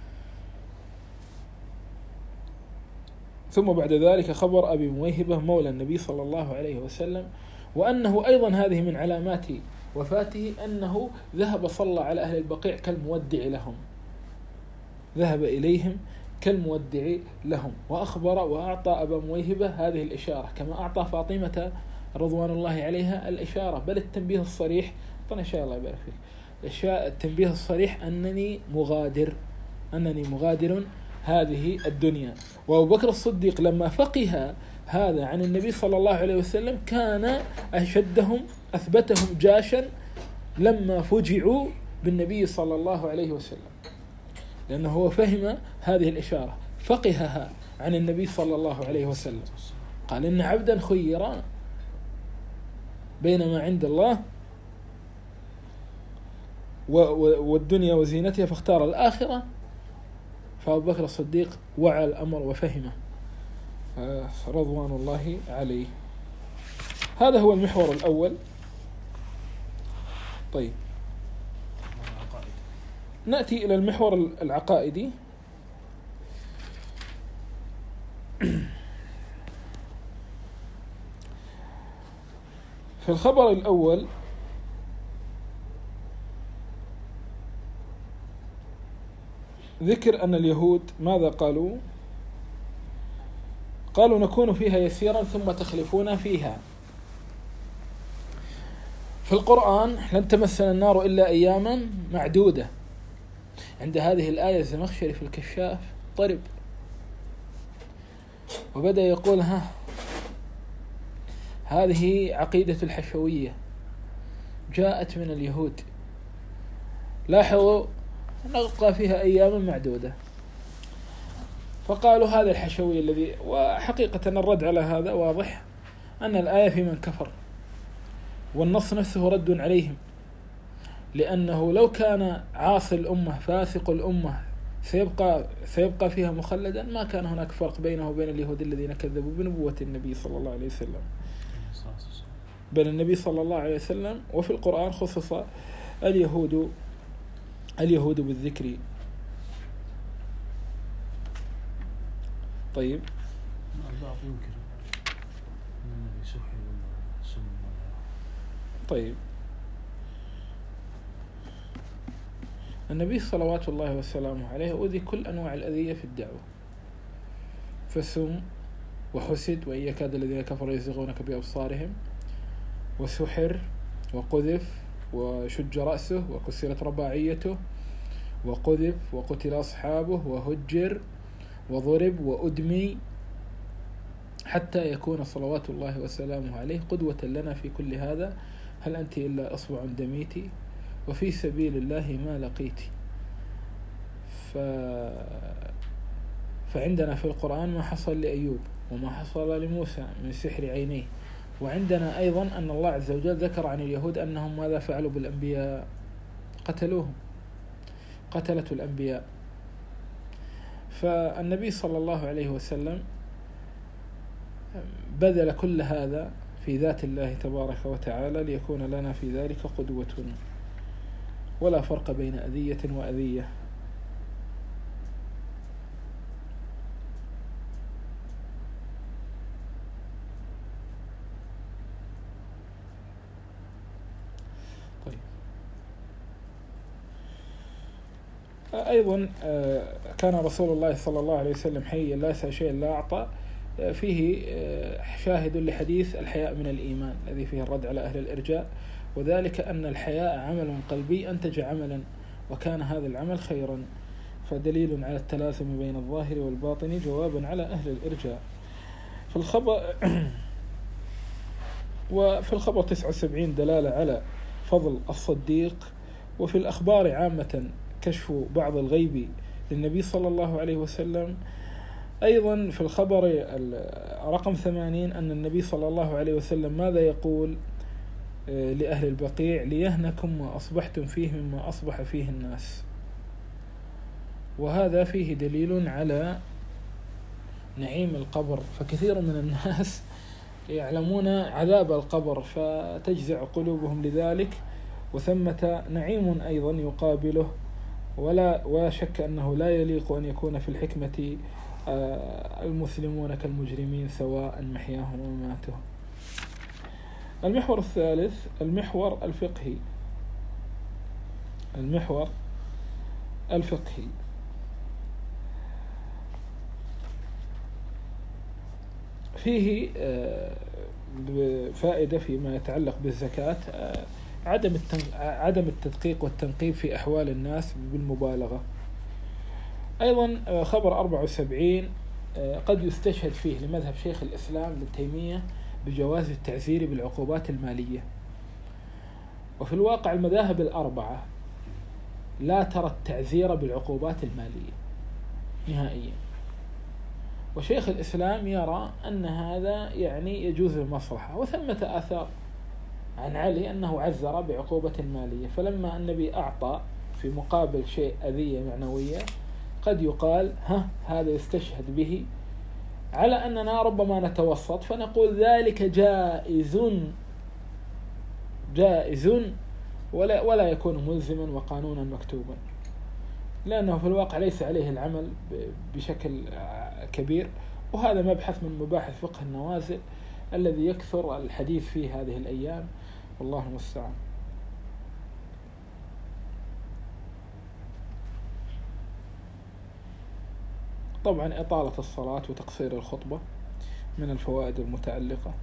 ثم بعد ذلك خبر أبي مويهبة مولى النبي صلى الله عليه وسلم، وأنه أيضا هذه من علامات وفاته أنه ذهب صلى على أهل البقيع كالمودع لهم، ذهب إليهم كالمودع لهم، وأخبر وأعطى أبا مويهبة هذه الإشارة كما أعطى فاطمة رضوان الله عليها الإشارة، بل التنبيه الصريح. طبعا إن شاء الله يبارك فيك، التنبيه الصريح أنني مغادر، أنني مغادر هذه الدنيا. وأبو بكر الصديق لما فقه هذا عن النبي صلى الله عليه وسلم كان أشدهم أثبتهم جاشا لما فجعوا بالنبي صلى الله عليه وسلم، لأنه هو فهم هذه الإشارة، فقهها عن النبي صلى الله عليه وسلم. قال إن عبدا خيرا بين ما عند الله والدنيا وزينتها فاختار الآخرة. فأبو بكر الصديق وعى الأمر وفهمه رضوان الله عليه. هذا هو المحور الأول. طيب، نأتي إلى المحور العقائدي. في الخبر الأول ذكر أن اليهود ماذا قالوا؟ قالوا نكون فيها يسيرا ثم تخلفون فيها. في القرآن لن تمسنا النار إلا أياما معدودة. عند هذه الآية الزمخشري في الكشاف طرب وبدأ يقول ها هذه عقيدة الحشوية جاءت من اليهود، لاحظوا نبقى فيها أياما معدودة. فقالوا هذا الحشوي الذي، وحقيقة الرد على هذا واضح أن الآية في من كفر، والنص نفسه رد عليهم، لأنه لو كان عاصي الأمة فاسق الأمة سيبقى, سيبقى فيها مخلدا ما كان هناك فرق بينه وبين اليهود الذين كذبوا بنبوة النبي صلى الله عليه وسلم، بين النبي صلى الله عليه وسلم وفي القرآن خصص اليهود اليهود بالذكر. طيب البعض ينكر أن النبي سحر ولا سم ولا. طيب النبي صلوات الله وسلامه عليه أوذي كل أنواع الأذية في الدعوة، فسم وحسد وإن يكاد الذين كفروا يزيغونك بأبصارهم، وسحر وقذف وشج رأسه وكسرت رباعيته وقذف وقتل أصحابه وهجر وضرب وأدمي، حتى يكون صلوات الله وسلامه عليه قدوة لنا في كل هذا. هل أنت إلا أصبع دميتي وفي سبيل الله ما لقيتي. ف... فعندنا في القرآن ما حصل لأيوب وما حصل لموسى من سحر عينيه، وعندنا أيضا أن الله عز وجل ذكر عن اليهود أنهم ماذا فعلوا بالأنبياء؟ قتلوهم، قتلة الأنبياء. فالنبي صلى الله عليه وسلم بذل كل هذا في ذات الله تبارك وتعالى ليكون لنا في ذلك قدوة، ولا فرق بين أذية وأذية. طيب أيضا كان رسول الله صلى الله عليه وسلم حيا لا يسأل شيئا لا أعطى، فيه شاهد لحديث الحياء من الإيمان الذي فيه الرد على أهل الإرجاء، وذلك أن الحياء عمل قلبي أنتج عملا وكان هذا العمل خيرا، فدليل على التلازم بين الظاهر والباطن جوابا على أهل الإرجاء. في الخبر وفي الخبر تسعة وسبعين دلالة على فضل الصديق، وفي الأخبار عامة كشف بعض الغيب للنبي صلى الله عليه وسلم. أيضا في الخبر رقم ثمانين أن النبي صلى الله عليه وسلم ماذا يقول لأهل البقيع؟ ليهنكم ما أصبحتم فيه مما أصبح فيه الناس. وهذا فيه دليل على نعيم القبر، فكثير من الناس يعلمون عذاب القبر فتجزع قلوبهم لذلك، وثمة نعيم أيضا يقابله، ولا ولا شك أنه لا يليق أن يكون في الحكمة المسلمون كالمجرمين سواء محياهم ومماتهم. المحور الثالث المحور الفقهي. المحور الفقهي فيه فائدة فيما يتعلق بالزكاة، عدم عدم التدقيق والتنقيب في أحوال الناس بالمبالغة. أيضا خبر أربعة وسبعين قد يستشهد فيه لمذهب شيخ الإسلام ابن تيمية بجواز التعزير بالعقوبات المالية، وفي الواقع المذاهب الأربعة لا ترى التعزير بالعقوبات المالية نهائيا، وشيخ الإسلام يرى أن هذا يعني يجوز المصلحة، وثمة آثار عن علي أنه عزر بعقوبة مالية، فلما النبي أعطى في مقابل شيء أذية معنوية قد يقال ها هذا يستشهد به على أننا ربما نتوسط فنقول ذلك جائز جائز ولا ولا يكون ملزما وقانونا مكتوبا، لأنه في الواقع ليس عليه العمل بشكل كبير، وهذا مبحث من مباحث فقه النوازل الذي يكثر الحديث فيه هذه الأيام، والله المستعان. طبعا إطالة الصلاة وتقصير الخطبة من الفوائد المتعلقة.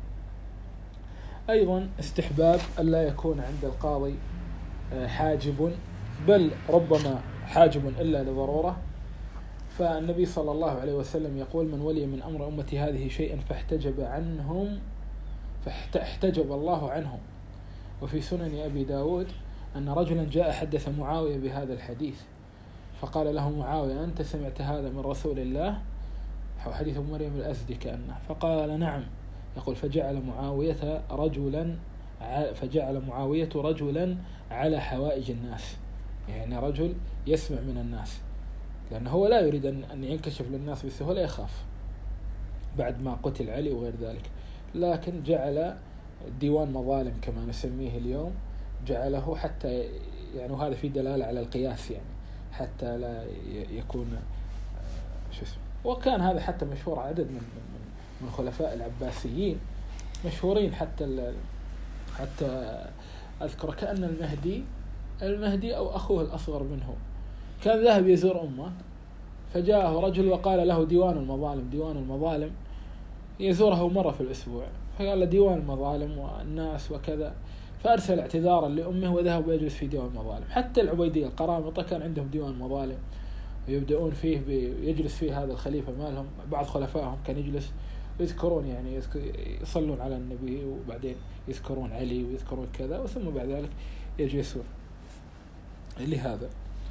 أيضا استحباب ألا يكون عند القاضي حاجب، بل ربما حاجب إلا لضرورة. فالنبي صلى الله عليه وسلم يقول: من ولي من أمر أمتي هذه شيئا فاحتجب عنهم فاحتجب الله عنهم. وفي سنن أبي داود أن رجلا جاء حدث معاوية بهذا الحديث، فقال له معاوية: أنت سمعت هذا من رسول الله؟ حديث مريم الأزدي كأنه. فقال: نعم. يقول: فجعل معاوية رجلا فجعل معاوية رجلا على حوائج الناس، يعني رجل يسمع من الناس، لأنه هو لا يريد أن ينكشف للناس بسهولة، يخاف بعد ما قتل علي وغير ذلك. لكن جعل ديوان مظالم كما نسميه اليوم، جعله حتى يعني، وهذا في دلالة على القياس، يعني حتى لا يكون شو اسمه. وكان هذا حتى مشهور عدد من من من خلفاء العباسيين مشهورين، حتى حتى أذكر كأن المهدي المهدي أو أخوه الأصغر منه كان ذهب يزور أمه، فجاءه رجل وقال له: ديوان المظالم ديوان المظالم، يزوره مرة في الأسبوع. فقال له: ديوان المظالم والناس وكذا. فأرسل اعتذارا لأمه وذهب ويجلس في ديوان المظالم. حتى العبيدية القرامطة كان عندهم ديوان مظالم، ويبدأون فيه يجلس فيه هذا الخليفة مالهم، بعض خلفائهم كان يجلس يذكرون، يعني يصلون على النبي، وبعدين يذكرون علي ويذكرون كذا، وثم بعد ذلك يجلسون لهذا.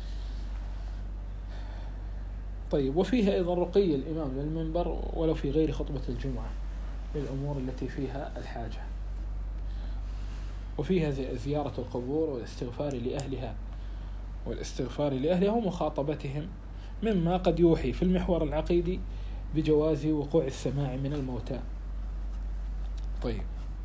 طيب، وفيها أيضا رقي الإمام للمنبر ولو في غير خطبة الجمعة للأمور التي فيها الحاجة. وفيها زيارة القبور والاستغفار لأهلها والاستغفار لأهلها ومخاطبتهم، مما قد يوحي في المحور العقيدي بجواز وقوع السماع من الموتى. طيب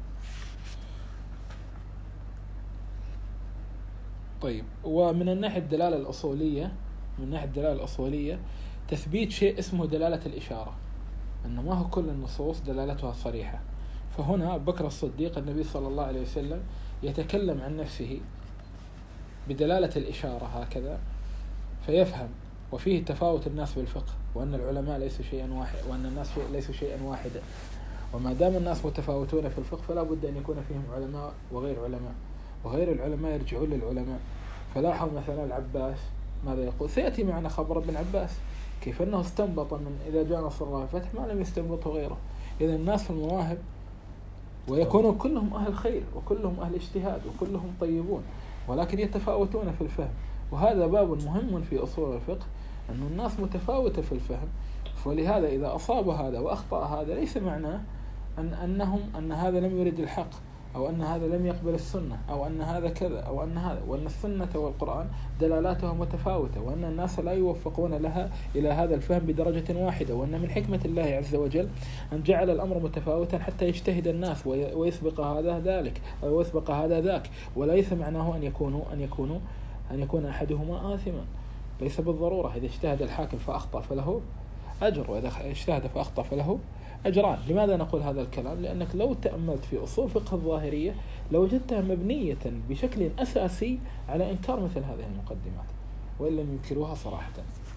طيب ومن الناحية الدلالة الأصولية من ناحية الدلالة الأصولية تثبيت شيء اسمه دلالة الإشارة، أنه ما هو كل النصوص دلالتها صريحة. فهنا بكر الصديق النبي صلى الله عليه وسلم يتكلم عن نفسه بدلالة الإشارة هكذا فيفهم. وفيه تفاوت الناس بالفقه، وأن العلماء ليسوا شيئا واحد، وأن الناس ليسوا شيئا واحدا. وما دام الناس متفاوتون في الفقه فلا بد أن يكون فيهم علماء وغير علماء، وغير العلماء يرجعون للعلماء. فلاحظ مثلا العباس ماذا يقول؟ سيأتي معنا خبر ابن عباس كيف أنه استنبط من إذا جاء نصر الله الفتح ما لم يستنبطه غيره. إذا الناس في المواهب ويكونوا كلهم أهل خير وكلهم أهل اجتهاد وكلهم طيبون، ولكن يتفاوتون في الفهم. وهذا باب مهم في أصول الفقه، أن الناس متفاوتة في الفهم. ولهذا إذا أصاب هذا وأخطأ هذا ليس معناه أن أنهم أن هذا لم يرد الحق، أو أن هذا لم يقبل السنة، أو أن هذا كذا أو أن هذا. وأن السنة والقرآن دلالاتها متفاوتة، وأن الناس لا يوفقون لها إلى هذا الفهم بدرجة واحدة. وأن من حكمة الله عز وجل أن جعل الأمر متفاوتا حتى يجتهد الناس ويسبق هذا ذلك أو ويسبق هذا ذاك. وليس معناه أن يكونوا أن يكونوا أن يكون أحدهما آثما، ليس بالضرورة. إذا اجتهد الحاكم فأخطأ فله أجر، وإذا اجتهد فأخطأ فله أجران. لماذا نقول هذا الكلام؟ لأنك لو تأملت في أصول فقه الظاهرية لوجدتها مبنية بشكل أساسي على إنكار مثل هذه المقدمات، وإن لم ينكروها صراحة.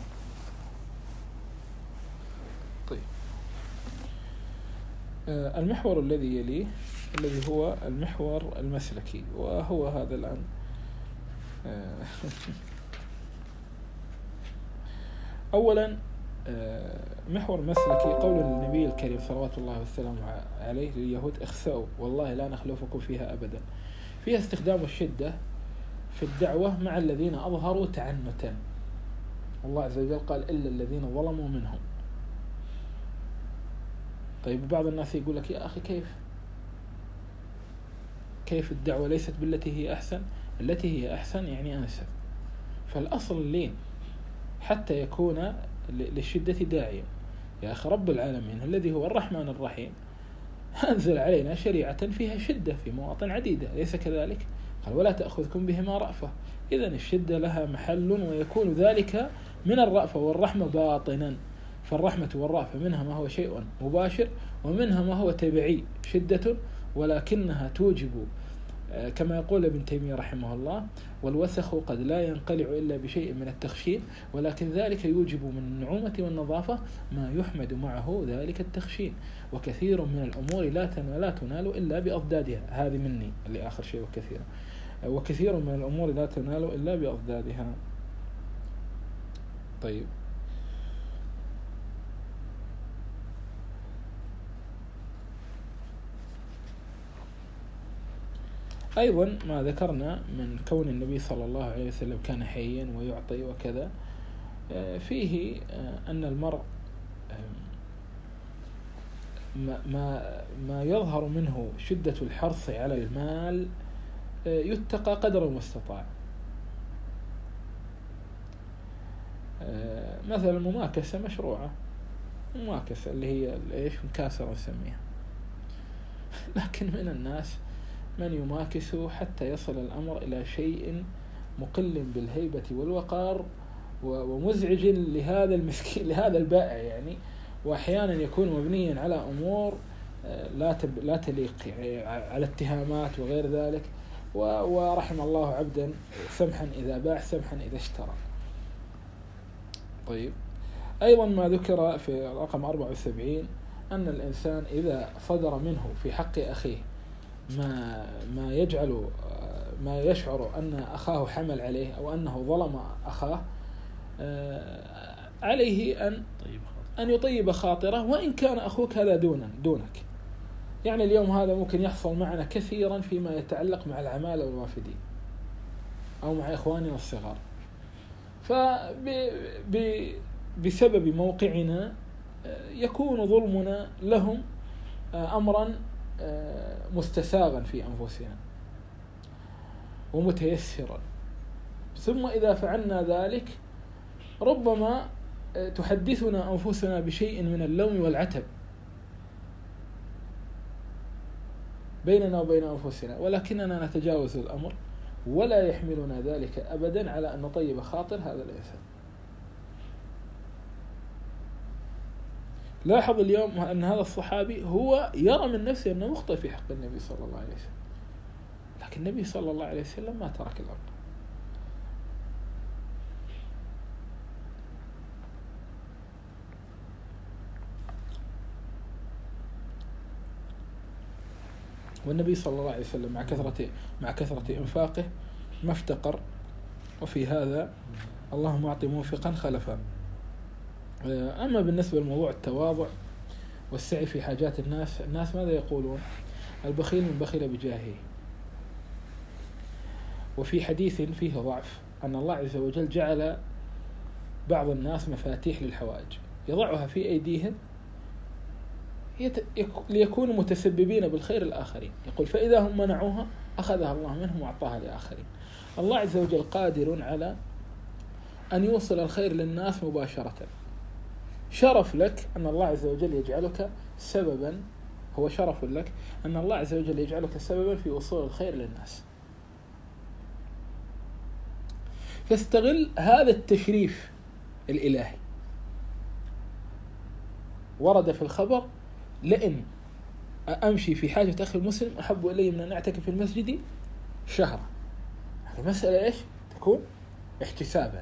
طيب، آه المحور الذي يليه الذي هو المحور المسلكي، وهو هذا الآن آه أولا محور مسلكي قول النبي الكريم صلوات الله والسلام عليه لليهود: اخسأوا والله لا نخلفكم فيها أبدا. فيها استخدام الشدة في الدعوة مع الذين أظهروا تعنتا. الله عز وجل قال: إلا الذين ظلموا منهم. طيب، بعض الناس يقول لك: يا أخي كيف كيف الدعوة ليست بالتي هي أحسن؟ التي هي أحسن يعني أنسب. فالأصل اللين حتى يكون للشدة داعية. يا أخي رب العالمين الذي هو الرحمن الرحيم أنزل علينا شريعة فيها شدة في مواطن عديدة، ليس كذلك؟ قال: ولا تأخذكم بهما رأفة. إذن الشدة لها محل، ويكون ذلك من الرأفة والرحمة باطنا. فالرحمة والرأفة منها ما هو شيء مباشر، ومنها ما هو تبعي شدة، ولكنها توجب كما يقول ابن تيمية رحمه الله: والوسخ قد لا ينقلع إلا بشيء من التخشين، ولكن ذلك يوجب من النعومة والنظافة ما يحمد معه ذلك التخشين، وكثير من الأمور لا تنال إلا بأضدادها. هذه مني اللي آخر شيء وكثير وكثير من الأمور لا تنال إلا بأضدادها. طيب، أيضا ما ذكرنا من كون النبي صلى الله عليه وسلم كان حيا ويعطي وكذا، فيه أن المرء ما ما يظهر منه شدة الحرص على المال يتقى قدر المستطاع. مثلا المماكسة مشروعة، مماكسة اللي هي ايش مكاسرة نسميها، لكن من الناس من يماكس حتى يصل الأمر إلى شيء مقل بالهيبة والوقار ومزعج لهذا المسكين لهذا البائع يعني، وأحيانا يكون مبنيا على أمور لا تب لا تليق يعني على اتهامات وغير ذلك. ورحم الله عبدا سمحا إذا باع سمحا إذا اشترى. طيب، أيضا ما ذكر في رقم أربعة وسبعين أن الإنسان إذا صدر منه في حق أخيه ما ما يجعل ما يشعر أن أخاه حمل عليه أو أنه ظلم أخاه، عليه أن أن يطيب خاطره، وإن كان أخوك هذا دونا دونك. يعني اليوم هذا ممكن يحصل معنا كثيرا فيما يتعلق مع العمالة والوافدين أو مع إخواننا الصغار، فبسبب موقعنا يكون ظلمنا لهم أمرا مستساغا في أنفسنا ومتيسرا، ثم إذا فعلنا ذلك ربما تحدثنا أنفسنا بشيء من اللوم والعتب بيننا وبين أنفسنا، ولكننا نتجاوز الأمر ولا يحملنا ذلك أبدا على أن نطيب خاطر هذا الإنسان. لاحظ اليوم أن هذا الصحابي هو يرى من نفسه أنه مخطئ في حق النبي صلى الله عليه وسلم، لكن النبي صلى الله عليه وسلم ما ترك الأمر. والنبي صلى الله عليه وسلم مع كثرة مع كثرة إنفاقه ما افتقر، وفي هذا اللهم أعط موفقا خلفا. أما بالنسبة لموضوع التواضع والسعي في حاجات الناس، الناس ماذا يقولون؟ البخيل من بخل بجاهه. وفي حديث فيه ضعف أن الله عز وجل جعل بعض الناس مفاتيح للحوائج يضعها في أيديهم يت... ليكونوا متسببين بالخير الآخرين. يقول: فإذا هم منعوها أخذها الله منهم وأعطاها لآخرين. الله عز وجل قادر على أن يوصل الخير للناس مباشرة. شرف لك أن الله عز وجل يجعلك سببا، هو شرف لك أن الله عز وجل يجعلك سببا في وصول الخير للناس. فاستغل هذا التشريف الإلهي. ورد في الخبر: لئن أمشي في حاجة أخي المسلم أحب إلي من أن أعتكف في المسجد شهرا. هذه مسألة إيش؟ تكون احتسابا.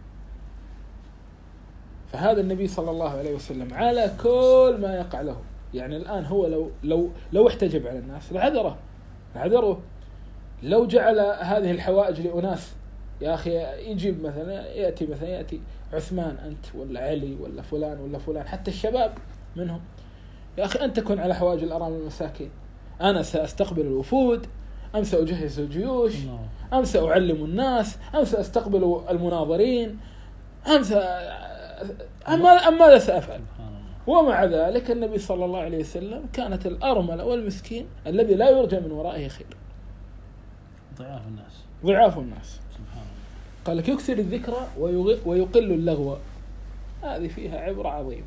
فهذا النبي صلى الله عليه وسلم على كل ما يقع له، يعني الآن هو لو لو لو احتجب على الناس لعذره لعذره لو جعل هذه الحوائج لأناس، يا أخي يجيب مثلا يأتي مثلا يأتي عثمان أنت ولا علي ولا فلان ولا فلان، حتى الشباب منهم، يا أخي أنت كن على حوائج الأرامل المساكين، أنا سأستقبل الوفود، أم سأجهز الجيوش، أم سأعلم الناس، أم سأستقبل المناظرين، أم س... أم ماذا سأفعل؟ ومع ذلك النبي صلى الله عليه وسلم كانت الأرملة والمسكين الذي لا يرجى من ورائه خير ضعاف الناس ضعاف الناس. قال لك: يكثر الذكر ويقل اللغو. هذه فيها عبرة عظيمة.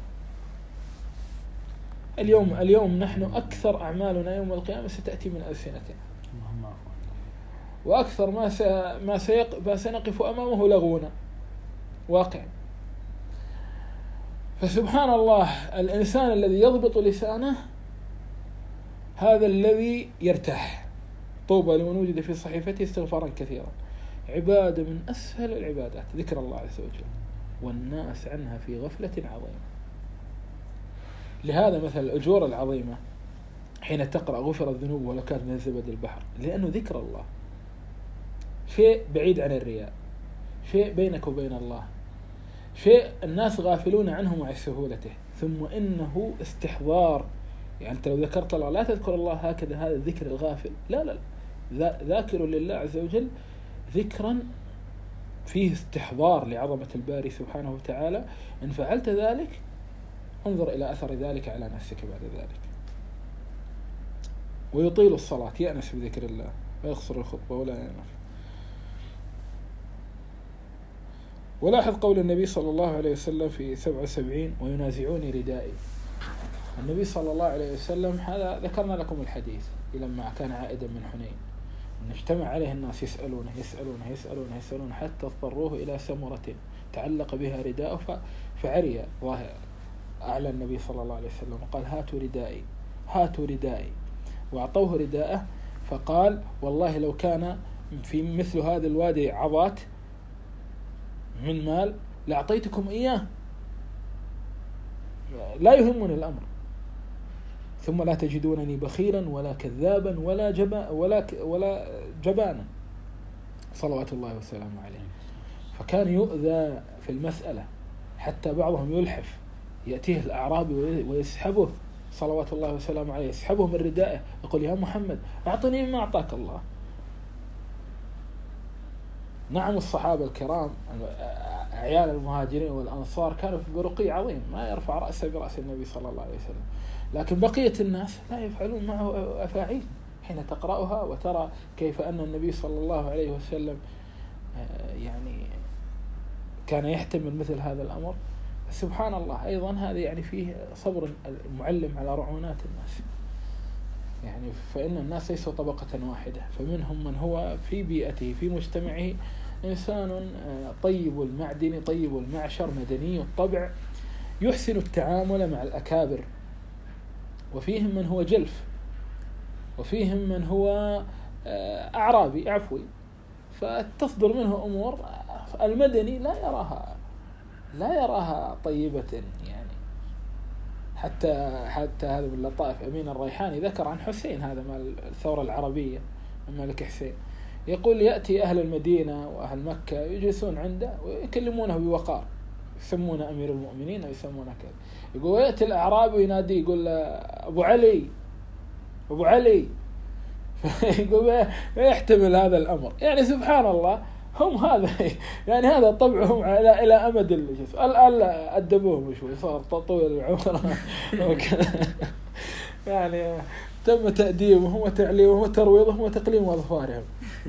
اليوم اليوم نحن أكثر أعمالنا يوم القيامة ستأتي من ألسنتنا، وأكثر ما س ما سيق ما سنقف أمامه لغونا واقع. فسبحان الله، الإنسان الذي يضبط لسانه هذا الذي يرتاح. طوبى لمن وجد في صحيفته استغفارا كثيرا. عبادة من أسهل العبادات ذكر الله عز وجل، والناس عنها في غفلة عظيمة. لهذا مثل الأجور العظيمة حين تقرأ غفر الذنوب ولو كانت من زبد البحر، لأنه ذكر الله شيء بعيد عن الرياء، شيء بينك وبين الله، شيء الناس غافلون عنه مع سهولته، ثم إنه استحضار. يعني أنت لو ذكرت الله لا تذكر الله هكذا، هذا الذكر الغافل، لا لا لا، ذاكر لله عز وجل ذكرا فيه استحضار لعظمة الباري سبحانه وتعالى. إن فعلت ذلك انظر إلى أثر ذلك على نفسك بعد ذلك. ويطيل الصلاة، يأنس بذكر الله ويقصر الخطبة ولا ينف. ولاحظ قول النبي صلى الله عليه وسلم في سبعة وسبعين وينازعوني ردائي. النبي صلى الله عليه وسلم، هذا ذكرنا لكم الحديث لما كان عائدا من حنين، أن اجتمع عليه الناس يسألونه يسألونه يسألونه يسألونه حتى اضطروه إلى سمرة تعلق بها رداءه فعري ظاهر أعلى النبي صلى الله عليه وسلم وقال هاتوا ردائي هاتوا ردائي، وأعطوه رداءه. فقال والله لو كان في مثل هذا الوادي عضات من مال لأعطيتكم إياه، لا يهمني الأمر، ثم لا تجدونني بخيلا ولا كذابا ولا جبا ولا ولا جبانا صلوات الله وسلامه عليه. فكان يؤذى في المسألة، حتى بعضهم يلحف، يأتيه الأعرابي ويسحبه صلوات الله وسلامه عليه، يسحبه من ردائه يقول يا محمد أعطني مما أعطاك الله. نعم الصحابة الكرام عيال المهاجرين والأنصار كانوا في برقي عظيم ما يرفع رأسه برأس النبي صلى الله عليه وسلم، لكن بقية الناس لا يفعلون معه أفاعيل. حين تقرأها وترى كيف أن النبي صلى الله عليه وسلم يعني كان يحتمل مثل هذا الأمر، سبحان الله. أيضا هذا يعني فيه صبر المعلم على رعونات الناس، يعني فإن الناس ليسوا طبقة واحدة، فمنهم من هو في بيئته في مجتمعه إنسان طيب المعدن طيب المعشر مدني الطبع يحسن التعامل مع الأكابر، وفيهم من هو جلف، وفيهم من هو أعرابي عفوي، فتصدر منه أمور المدني لا يراها لا يراها طيبة. يعني حتى حتى هذا من لطائف أمين الريحاني ذكر عن حسين هذا مال الثورة العربية الملك حسين، يقول يأتي أهل المدينة وأهل مكة يجلسون عنده ويكلمونه بوقار، يسمونه أمير المؤمنين أو يسمونه كذا. يقول يأتي الأعرابي وينادي يقول أبو علي أبو علي يقول يحتمل هذا الأمر. يعني سبحان الله هم هذا يعني هذا طبعهم على إلى أمد الجلس. الآن أدبوهم شوي صار تطويل العمر وكذا يعني تم تأديبهم وتعليمهم وترويضهم وتقليم أظفارهم.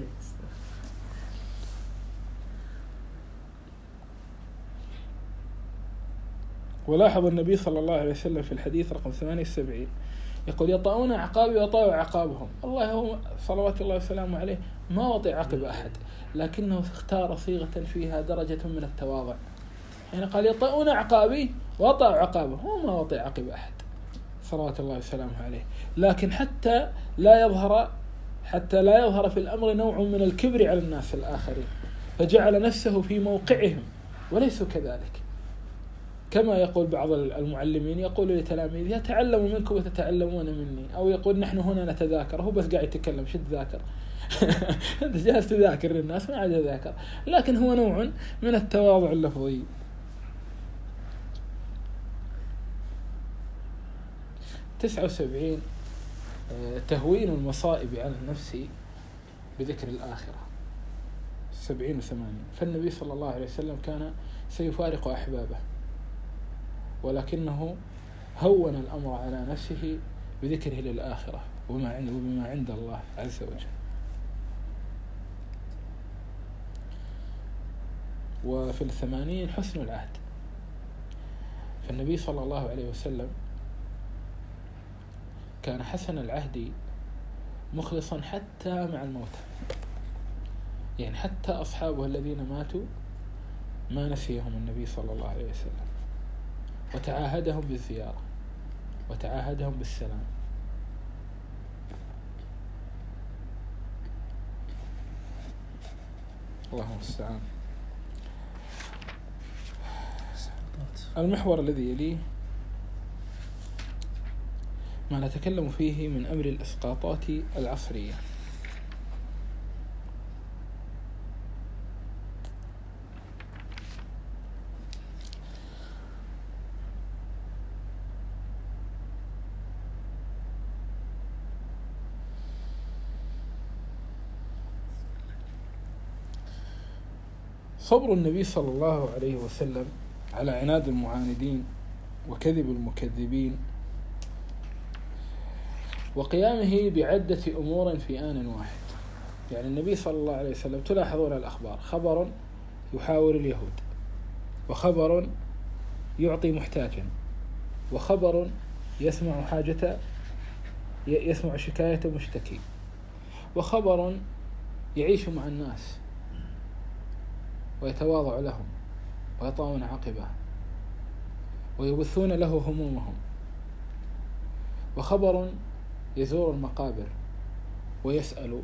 ولاحظ النبي صلى الله عليه وسلم في الحديث رقم ثمانية وسبعين يقول يطؤون عقابي وطأوا عقابهم. الله هو صلوات الله وسلامه عليه ما وطئ عقب أحد، لكنه اختار صيغة فيها درجة من التواضع، يعني قال يطؤون عقابي وطأوا عقابهم، هو ما وطئ عقب أحد صلوات الله وسلامه عليه، لكن حتى لا يظهر حتى لا يظهر في الأمر نوع من الكبر على الناس الآخرين، فجعل نفسه في موقعهم وليسوا كذلك. كما يقول بعض المعلمين يقول لتلاميذه تعلموا منكم وتتعلمون مني، أو يقول نحن هنا نتذاكر، هو بس قاعد يتكلم شو تذاكر أنت جالس تذاكر للناس ما عاد يذاكر، لكن هو نوع من التواضع اللفظي. تسعة وسبعين تهوين المصائب على النفس بذكر الآخرة. سبعين وثمانين فالنبي صلى الله عليه وسلم كان سيفارق أحبابه، ولكنه هون الأمر على نفسه بذكره للآخرة وما عنده وبما عند الله عز وجل. وفي الثمانين حسن العهد، فالنبي صلى الله عليه وسلم كان حسن العهد مخلصا حتى مع الموتى، يعني حتى أصحابه الذين ماتوا ما نسيهم النبي صلى الله عليه وسلم، وتعاهدهم بالزيارة وتعاهدهم بالسلام. الله المستعان. المحور الذي يليه ما نتكلم فيه من أمر الإسقاطات العصرية. صبر النبي صلى الله عليه وسلم على عناد المعاندين وكذب المكذبين وقيامه بعدة أمور في آن واحد. يعني النبي صلى الله عليه وسلم تلاحظون الأخبار، خبر يحاور اليهود، وخبر يعطي محتاجا، وخبر يسمع حاجة يسمع شكاية مشتكي، وخبر يعيش مع الناس ويتواضع لهم ويطاون عقبه ويبثون له همومهم، وخبر يزور المقابر ويسأل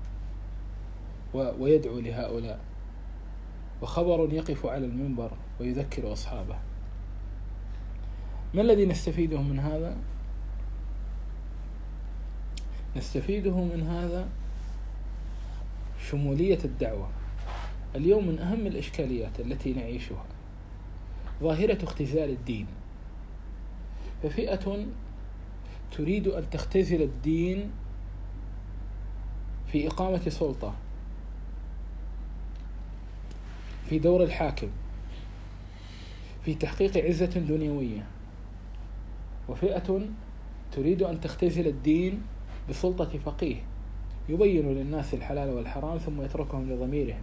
ويدعو لهؤلاء، وخبر يقف على المنبر ويذكر أصحابه. ما الذي نستفيده من هذا؟ نستفيده من هذا شمولية الدعوة. اليوم من أهم الإشكاليات التي نعيشها ظاهرة اختزال الدين، ففئة تريد أن تختزل الدين في إقامة سلطة، في دور الحاكم، في تحقيق عزة دنيوية، وفئة تريد أن تختزل الدين بسلطة فقيه يبين للناس الحلال والحرام ثم يتركهم لضميرهم،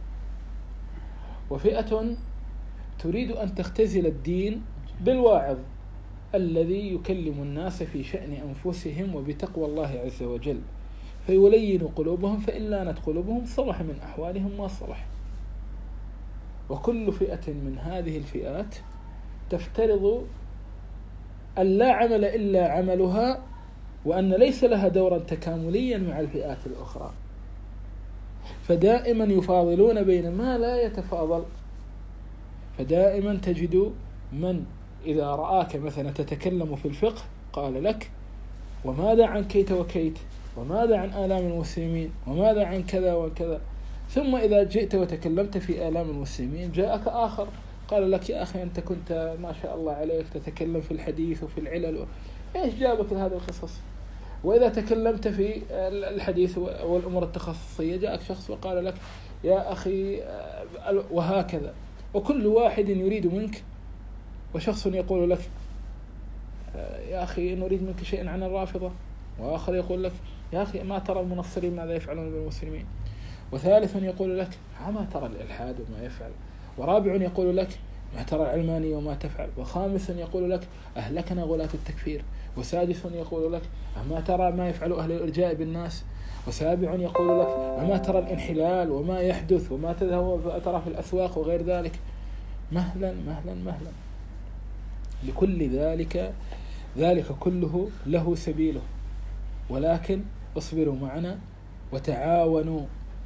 وفئة تريد أن تختزل الدين بالواعظ الذي يكلم الناس في شأن أنفسهم وبتقوى الله عز وجل فيلين قلوبهم، فإن لانت قلوبهم صلح من أحوالهم ما صلح. وكل فئة من هذه الفئات تفترض أن لا عمل إلا عملها، وأن ليس لها دورا تكامليا مع الفئات الأخرى، فدائما يفاضلون بين ما لا يتفاضل. فدائما تجد من إذا رآك مثلا تتكلم في الفقه قال لك وماذا عن كيت وكيت، وماذا عن آلام المسلمين، وماذا عن كذا وكذا، ثم إذا جئت وتكلمت في آلام المسلمين جاءك آخر قال لك يا أخي أنت كنت ما شاء الله عليك تتكلم في الحديث وفي العلل، إيش جابك لهذه القصص؟ وإذا تكلمت في الحديث والأمور التخصصية جاءك شخص وقال لك يا أخي وهكذا. وكل واحد يريد منك، وشخص يقول لك يا أخي نريد منك شيئا عن الرافضة، وآخر يقول لك يا أخي ما ترى المنصرين ماذا يفعلون بالمسلمين، وثالث يقول لك ما ترى الإلحاد وما يفعل، ورابع يقول لك ما ترى العلماني وما تفعل، وخامس يقول لك أهلكنا غلاة التكفير، وسادس يقول لك أما ترى ما يفعل أهل الإرجاء بالناس، وسابع يقول لك أما ترى الانحلال وما يحدث وما تذهب ترى في الأسواق وغير ذلك. مهلا مهلا مهلا، لكل ذلك ذلك كله له سبيله، ولكن اصبروا معنا وتعاونوا،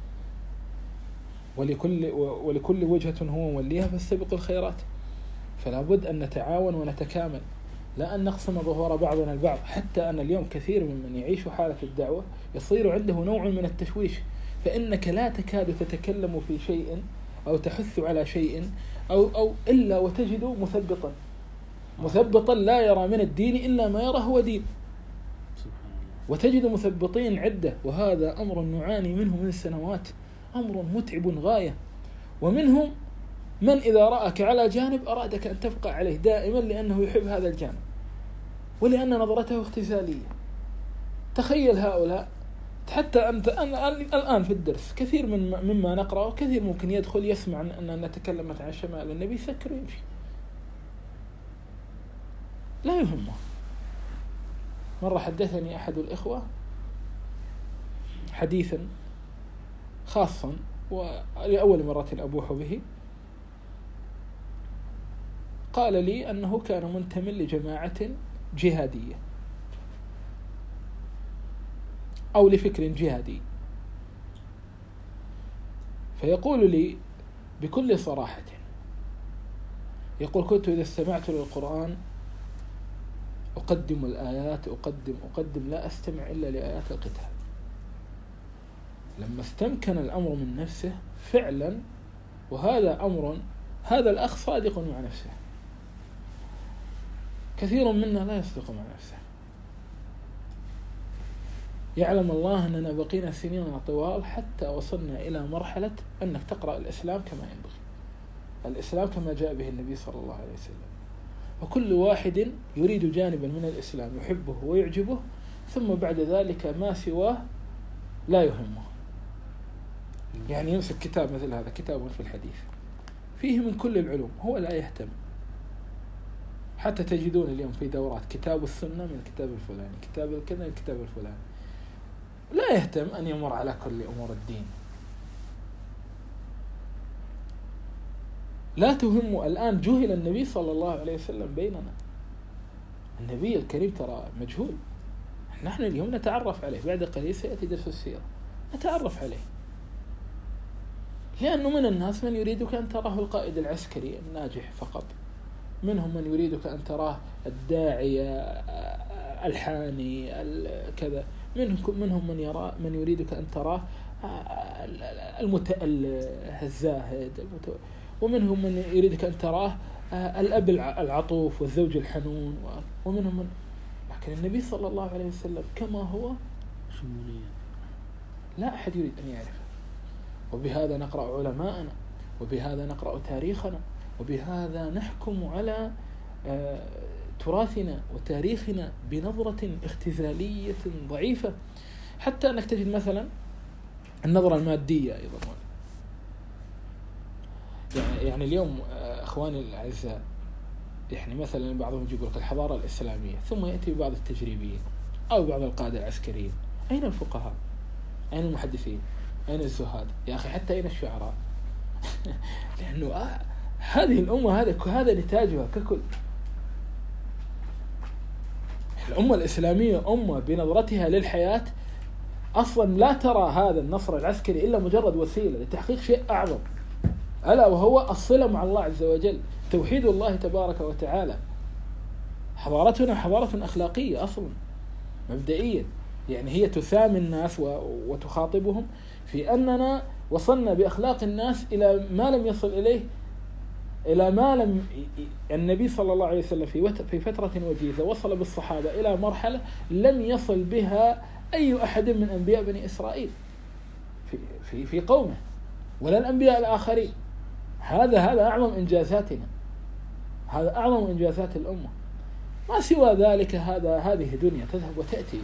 ولكل ولكل وجهة هو موليها فاستبقوا الخيرات. فلا بد أن نتعاون ونتكامل، لا أن نقسم ظهور بعضنا البعض، حتى أن اليوم كثير ممن يعيش حالة الدعوة يصير عنده نوع من التشويش، فإنك لا تكاد تتكلم في شيء أو تحث على شيء أو أو إلا وتجد مثبطا مثبطا لا يرى من الدين إلا ما يرى هو دين، وتجد مثبطين عدة، وهذا أمر نعاني منه من السنوات، أمر متعب غاية. ومنهم من إذا رأك على جانب أرادك أن تبقى عليه دائما لأنه يحب هذا الجانب ولأن نظرته اختزالية. تخيل هؤلاء، حتى أنت الآن في الدرس كثير من مما نقرأ كثير ممكن يدخل يسمع أن نتكلم عن شمال النبي يسكر ويمشي، لا يهمه. مرة حدثني أحد الإخوة حديثا خاصا ولأول مرة أبوح به، قال لي أنه كان منتمي لجماعة جهادية أو لفكر جهادي، فيقول لي بكل صراحة، يقول: كنت إذا استمعت للقرآن أقدم الآيات أقدم أقدم لا أستمع إلا لآيات القتال. لما استمكن الأمر من نفسه فعلا، وهذا أمر، هذا الأخ صادق مع نفسه، كثير منا لا يصدق مع نفسه. يعلم الله أننا بقينا سنين طوال حتى وصلنا إلى مرحلة أنك تقرأ الإسلام كما ينبغي، الإسلام كما جاء به النبي صلى الله عليه وسلم، وكل واحد يريد جانبا من الإسلام يحبه ويعجبه، ثم بعد ذلك ما سواه لا يهمه. يعني يمسك كتاب مثل هذا، كتاب في الحديث فيه من كل العلوم، هو لا يهتم. حتى تجدون اليوم في دورات كتاب السنة من الكتاب الفلاني، كتاب الكذا من الكتاب الفلاني، لا يهتم أن يمر على كل أمور الدين. لا تهم. الآن جهل النبي صلى الله عليه وسلم بيننا، النبي الكريم ترى مجهول. نحن اليوم نتعرف عليه، بعد قليل سيأتي درس السيرة نتعرف عليه، لأنه من الناس من يريدك أن تراه القائد العسكري الناجح فقط، منهم من يريدك أن تراه الداعية الحاني كذا، منهم من يرى من يريدك أن تراه المتأله الزاهد، ومنهم من يريدك أن تراه الأب العطوف والزوج الحنون، ومنهم من. لكن النبي صلى الله عليه وسلم كما هو شموليا لا أحد يريد أن يعرفه. وبهذا نقرأ علماءنا، وبهذا نقرأ تاريخنا، وبهذا نحكم على تراثنا وتاريخنا بنظرة اختزالية ضعيفة، حتى أنك تجد مثلا النظرة المادية أيضا. يعني اليوم أخواني الأعزاء، يعني مثلا بعضهم يقول لك الحضارة الإسلامية، ثم يأتي بعض التجريبيين أو بعض القادة العسكريين. أين الفقهاء؟ أين المحدثين؟ أين الزهاد؟ يا أخي حتى أين الشعراء؟ لأنه آه هذه الأمة هذا هذا نتاجها ككل. الأمة الإسلامية أمة بنظرتها للحياة أصلا لا ترى هذا النصر العسكري إلا مجرد وسيلة لتحقيق شيء أعظم، ألا وهو الصلة مع الله عز وجل، توحيد الله تبارك وتعالى. حضارتنا حضارة أخلاقية أصلا مبدئيا، يعني هي تسامي الناس وتخاطبهم في أننا وصلنا بأخلاق الناس إلى ما لم يصل إليه، إلى ما لم النبي صلى الله عليه وسلم في في فترة وجيزة وصل بالصحابة إلى مرحلة لم يصل بها أي أحد من أنبياء بني إسرائيل في في في قومه، ولا الأنبياء الآخرين. هذا هذا أعظم إنجازاتنا، هذا أعظم إنجازات الأمة. ما سوى ذلك هذا هذه دنيا تذهب وتأتي.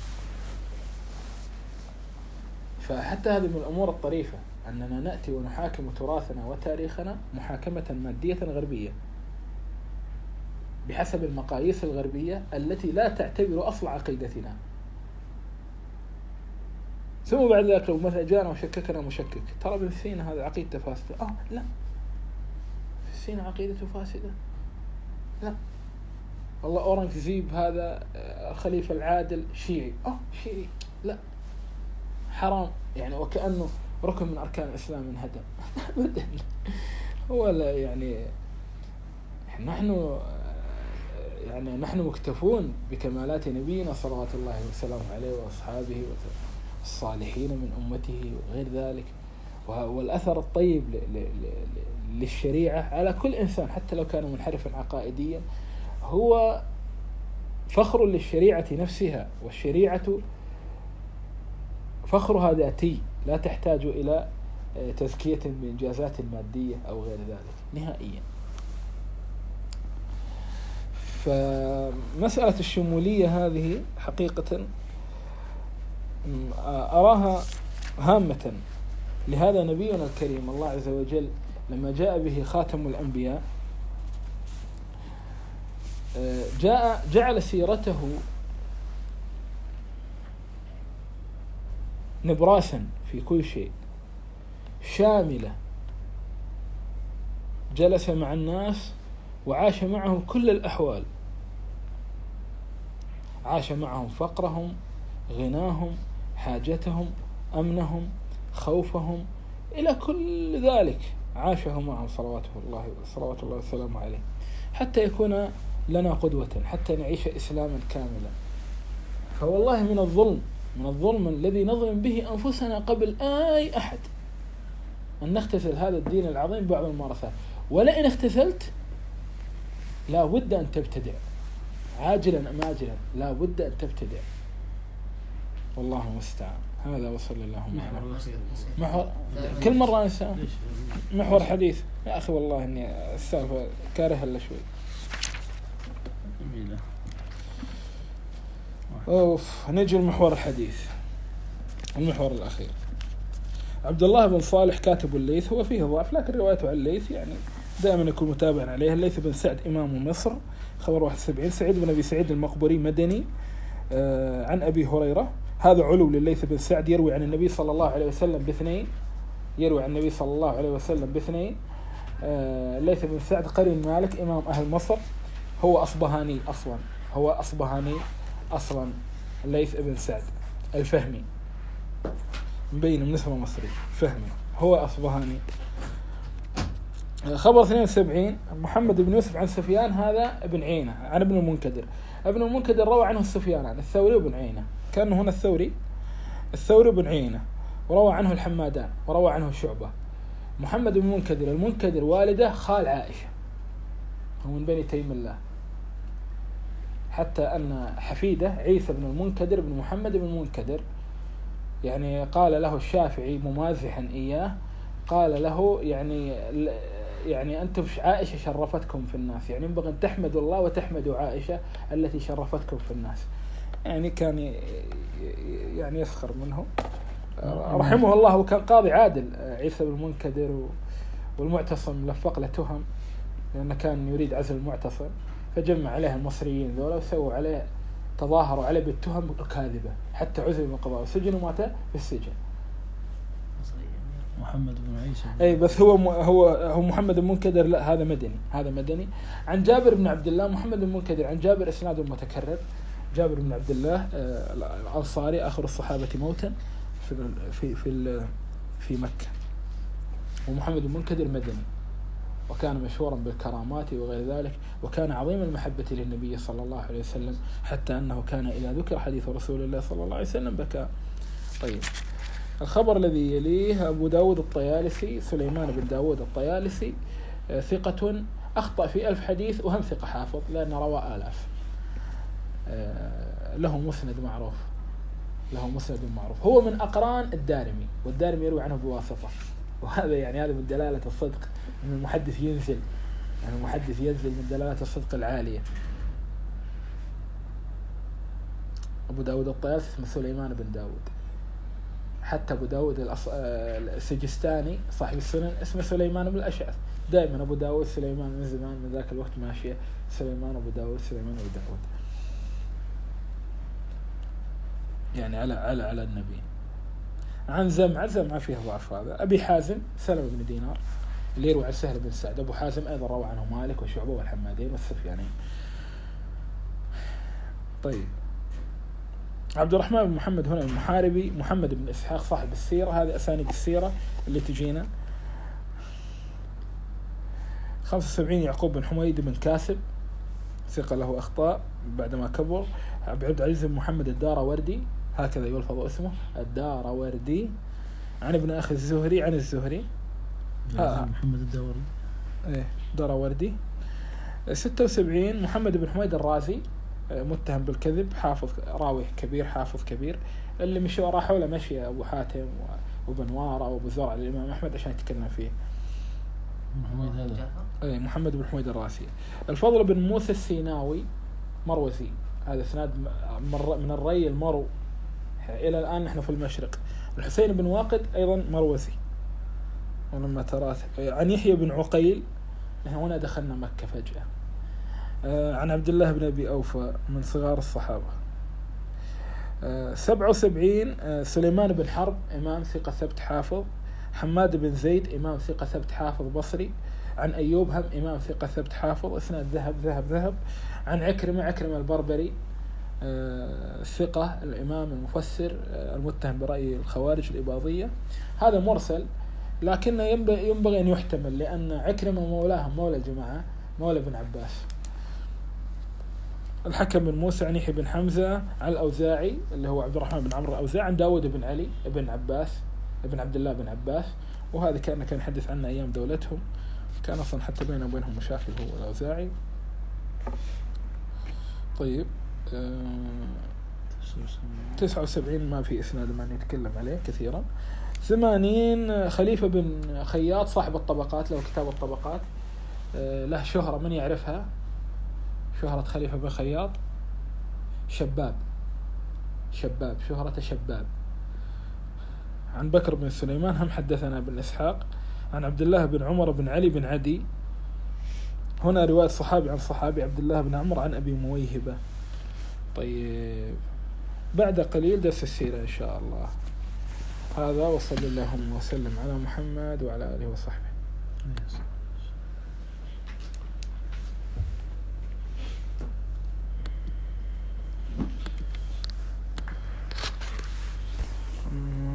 فحتى هذه من الأمور الطريفة أننا نأتي ونحاكم تراثنا وتاريخنا محاكمة مادية غربية بحسب المقاييس الغربية التي لا تعتبر أصل عقيدتنا. ثم بعد ذلك لو مثلا جانا وشككنا مشكك، ترى ابن سينا هذا عقيدته فاسدة، آه لا، ابن سينا عقيدته فاسدة، لا والله أورنغزيب هذا الخليفة العادل شيعي، آه شيعي، لا حرام، يعني وكأنه ركن من أركان الإسلام انهدم. أبدا. هو لا، يعني نحن يعني نحن مكتفون بكمالات نبينا صلوات الله وسلامه عليه وأصحابه والصالحين من أمته وغير ذلك، والأثر الطيب للشريعة على كل إنسان حتى لو كان منحرفا عقائديا هو فخر للشريعة نفسها، والشريعة فخرها ذاتي لا تحتاج إلى تزكية بإنجازات مادية أو غير ذلك نهائيا. فمسألة الشمولية هذه حقيقة أراها هامة. لهذا نبينا الكريم الله عز وجل لما جاء به خاتم الأنبياء جاء جعل سيرته نبراسا في كل شيء، شاملة، جلس مع الناس وعاش معهم كل الأحوال، عاش معهم فقرهم، غناهم، حاجتهم، أمنهم، خوفهم، إلى كل ذلك عاشه معهم صلوات الله صلوات الله وسلامه عليه، حتى يكون لنا قدوة، حتى نعيش إسلاما كاملا. فوالله من الظلم من الظلم الذي نظلم به أنفسنا قبل أي أحد أن نختزل هذا الدين العظيم بعض الممارسات. ولئن اختزلت لا بد أن تبتدع، عاجلا أم آجلا لا بد أن تبتدع، والله المستعان. هذا وصلى اللهم على محور كل مرة أنسى محور حديث يا أخي، والله إني السالفة كاره إلا شوي. أوف، نجي المحور الحديث. المحور الأخير عبد الله بن صالح كاتب الليث، هو فيه ضعف لكن روايته عن الليث يعني دائما يكون متابعا عليها. الليث بن سعد إمام مصر، خبر واحد وسبعين. سعيد بن أبي سعيد المقبري مدني، آه عن أبي هريرة. هذا علو لليث بن سعد، يروي عن النبي صلى الله عليه وسلم باثنين، يروي عن النبي صلى الله عليه وسلم باثنين. آه الليث بن سعد قرين مالك إمام أهل مصر، هو أصبهاني أصلا، هو أصبهاني أصلا. الليث بن سعد الفهمي مبين من اسمه مصري فهمي، هو أصبهاني. خبر اثنين وسبعين محمد بن يوسف عن سفيان، هذا ابن عينة عن ابن المنكدر. ابن المنكدر روى عنه السفيان عن الثوري وابن عينة، كان هنا الثوري الثوري وابن عينة، وروى عنه الحمادان وروى عنه شعبة. محمد بن المنكدر المنكدر والده خال عائشة، هو من بني تيم الله، حتى أن حفيده عيسى بن المنكدر بن محمد بن المنكدر يعني قال له الشافعي ممازحا إياه، قال له يعني يعني أنتم عائشة شرفتكم في الناس، يعني ينبغي أن تحمدوا الله وتحمدوا عائشة التي شرفتكم في الناس. يعني كان يعني يسخر منه رحمه الله. وكان قاضي عادل عيسى بن المنكدر، والمعتصم لفق له تهم لأنه كان يريد عزل المعتصم، فجمع عليه المصريين ذولا وسووا عليه تظاهروا عليه بالتهم الكاذبة حتى عزل من القضاء وسجن ومات في السجن. محمد بن عيسى أي بس هو هو هو محمد بن منكدر، لا هذا مدني هذا مدني. عن جابر بن عبد الله محمد بن منكدر عن جابر إسناده متكرر. جابر بن عبد الله الأنصاري آخر الصحابة موتا في في في في مكة، ومحمد بن منكدر مدني، وكان مشهورا بالكرامات وغير ذلك، وكان عظيم المحبة للنبي صلى الله عليه وسلم، حتى أنه كان إذا ذكر حديث رسول الله صلى الله عليه وسلم بكى. طيب الخبر الذي يليه أبو داود الطيالسي سليمان بن داود الطيالسي، ثقة أخطأ في ألف حديث وهم ثقة حافظ لأنه روى آلاف. له مسند معروف له مسند معروف هو من أقران الدارمي، والدارمي يروي عنه بواسطة، وهذا يعني هذا من دلالة الصدق أن المحدث ينزل يعني المحدث ينزل من دلالة الصدق العالية. أبو داود الطيالسي اسمه سليمان بن داود، حتى أبو داود السجستاني صاحب السنن اسمه سليمان بن الأشعث. دائما أبو داود سليمان من زمان من ذاك الوقت ماشية سليمان أبو داود سليمان أبو داود، يعني على على على النبي. عن زمعة زمعة فيها ضعف. هذا أبي حازم سلمة بن دينار اللي يروي عن سهل بن سعد. أبو حازم أيضا روى عنه مالك وشعبة والحمادين والسفيانين. طيب عبد الرحمن بن محمد هنا المحاربي، محمد بن إسحاق صاحب السيرة، هذه أسانيد السيرة اللي تجينا. خمسة وسبعين يعقوب بن حميد بن كاسب، ثقة له أخطاء بعدما كبر. عبد العزيز بن محمد الداروردي، هكذا يلفظ اسمه الداروردي، عن ابن أخي الزهري عن الزهري. محمد الداروردي إيه داروردي. ستة وسبعين محمد بن حميد الرازي، متهم بالكذب، حافظ راوي كبير حافظ كبير، اللي مشي راح ولا مشي أبو حاتم وبنوارة وأبو زرع الإمام أحمد عشان يتكلم فيه. محمد هذا إيه محمد بن حميد الرازي. الفضل بن موسى السيناوي مروزي، هذا اسناد من الري المرو إلى الآن نحن في المشرق. الحسين بن واقد أيضا مروزي ولما تراث. عن يحيى بن عقيل، هنا دخلنا مكة فجأة. عن عبد الله بن أبي أوفى من صغار الصحابة. سبعة وسبعين سليمان بن حرب إمام ثقة ثبت حافظ. حماد بن زيد إمام ثقة ثبت حافظ بصري. عن أيوب هم إمام ثقة ثبت حافظ، إسناد ذهب ذهب ذهب. عن عكرمة عكرمة البربري ثقة الإمام المفسر المتهم برأي الخوارج الإباضية، هذا مرسل لكن ينبغي, ينبغي أن يحتمل، لأن عكرمة مولاهم مولى الجماعة مولى ابن عباس. الحكم بن موسى عن يحيى بن حمزة عن الأوزاعي اللي هو عبد الرحمن بن عمرو الأوزاعي عن داود بن علي بن عباس ابن عبد الله بن عباس، وهذا كان كان يحدث عنه أيام دولتهم، كان أصلا حتى بينه وبينهم مشاكل هو الأوزاعي. طيب تسعة وسبعين ما في إسناد ما نتكلم عليه كثيرا. ثمانين خليفة بن خياط صاحب الطبقات، له كتاب الطبقات، له شهرة من يعرفها، شهرة خليفة بن خياط شباب شباب شهرة شباب. عن بكر بن سليمان هم حدثنا بن إسحاق عن عبد الله بن عمر بن علي بن عدي. هنا رواية صحابي عن صحابي عبد الله بن عمر عن أبي مويهبة. طيب بعد قليل درس السيرة إن شاء الله. هذا وصلى اللهم وسلم على محمد وعلى آله وصحبه.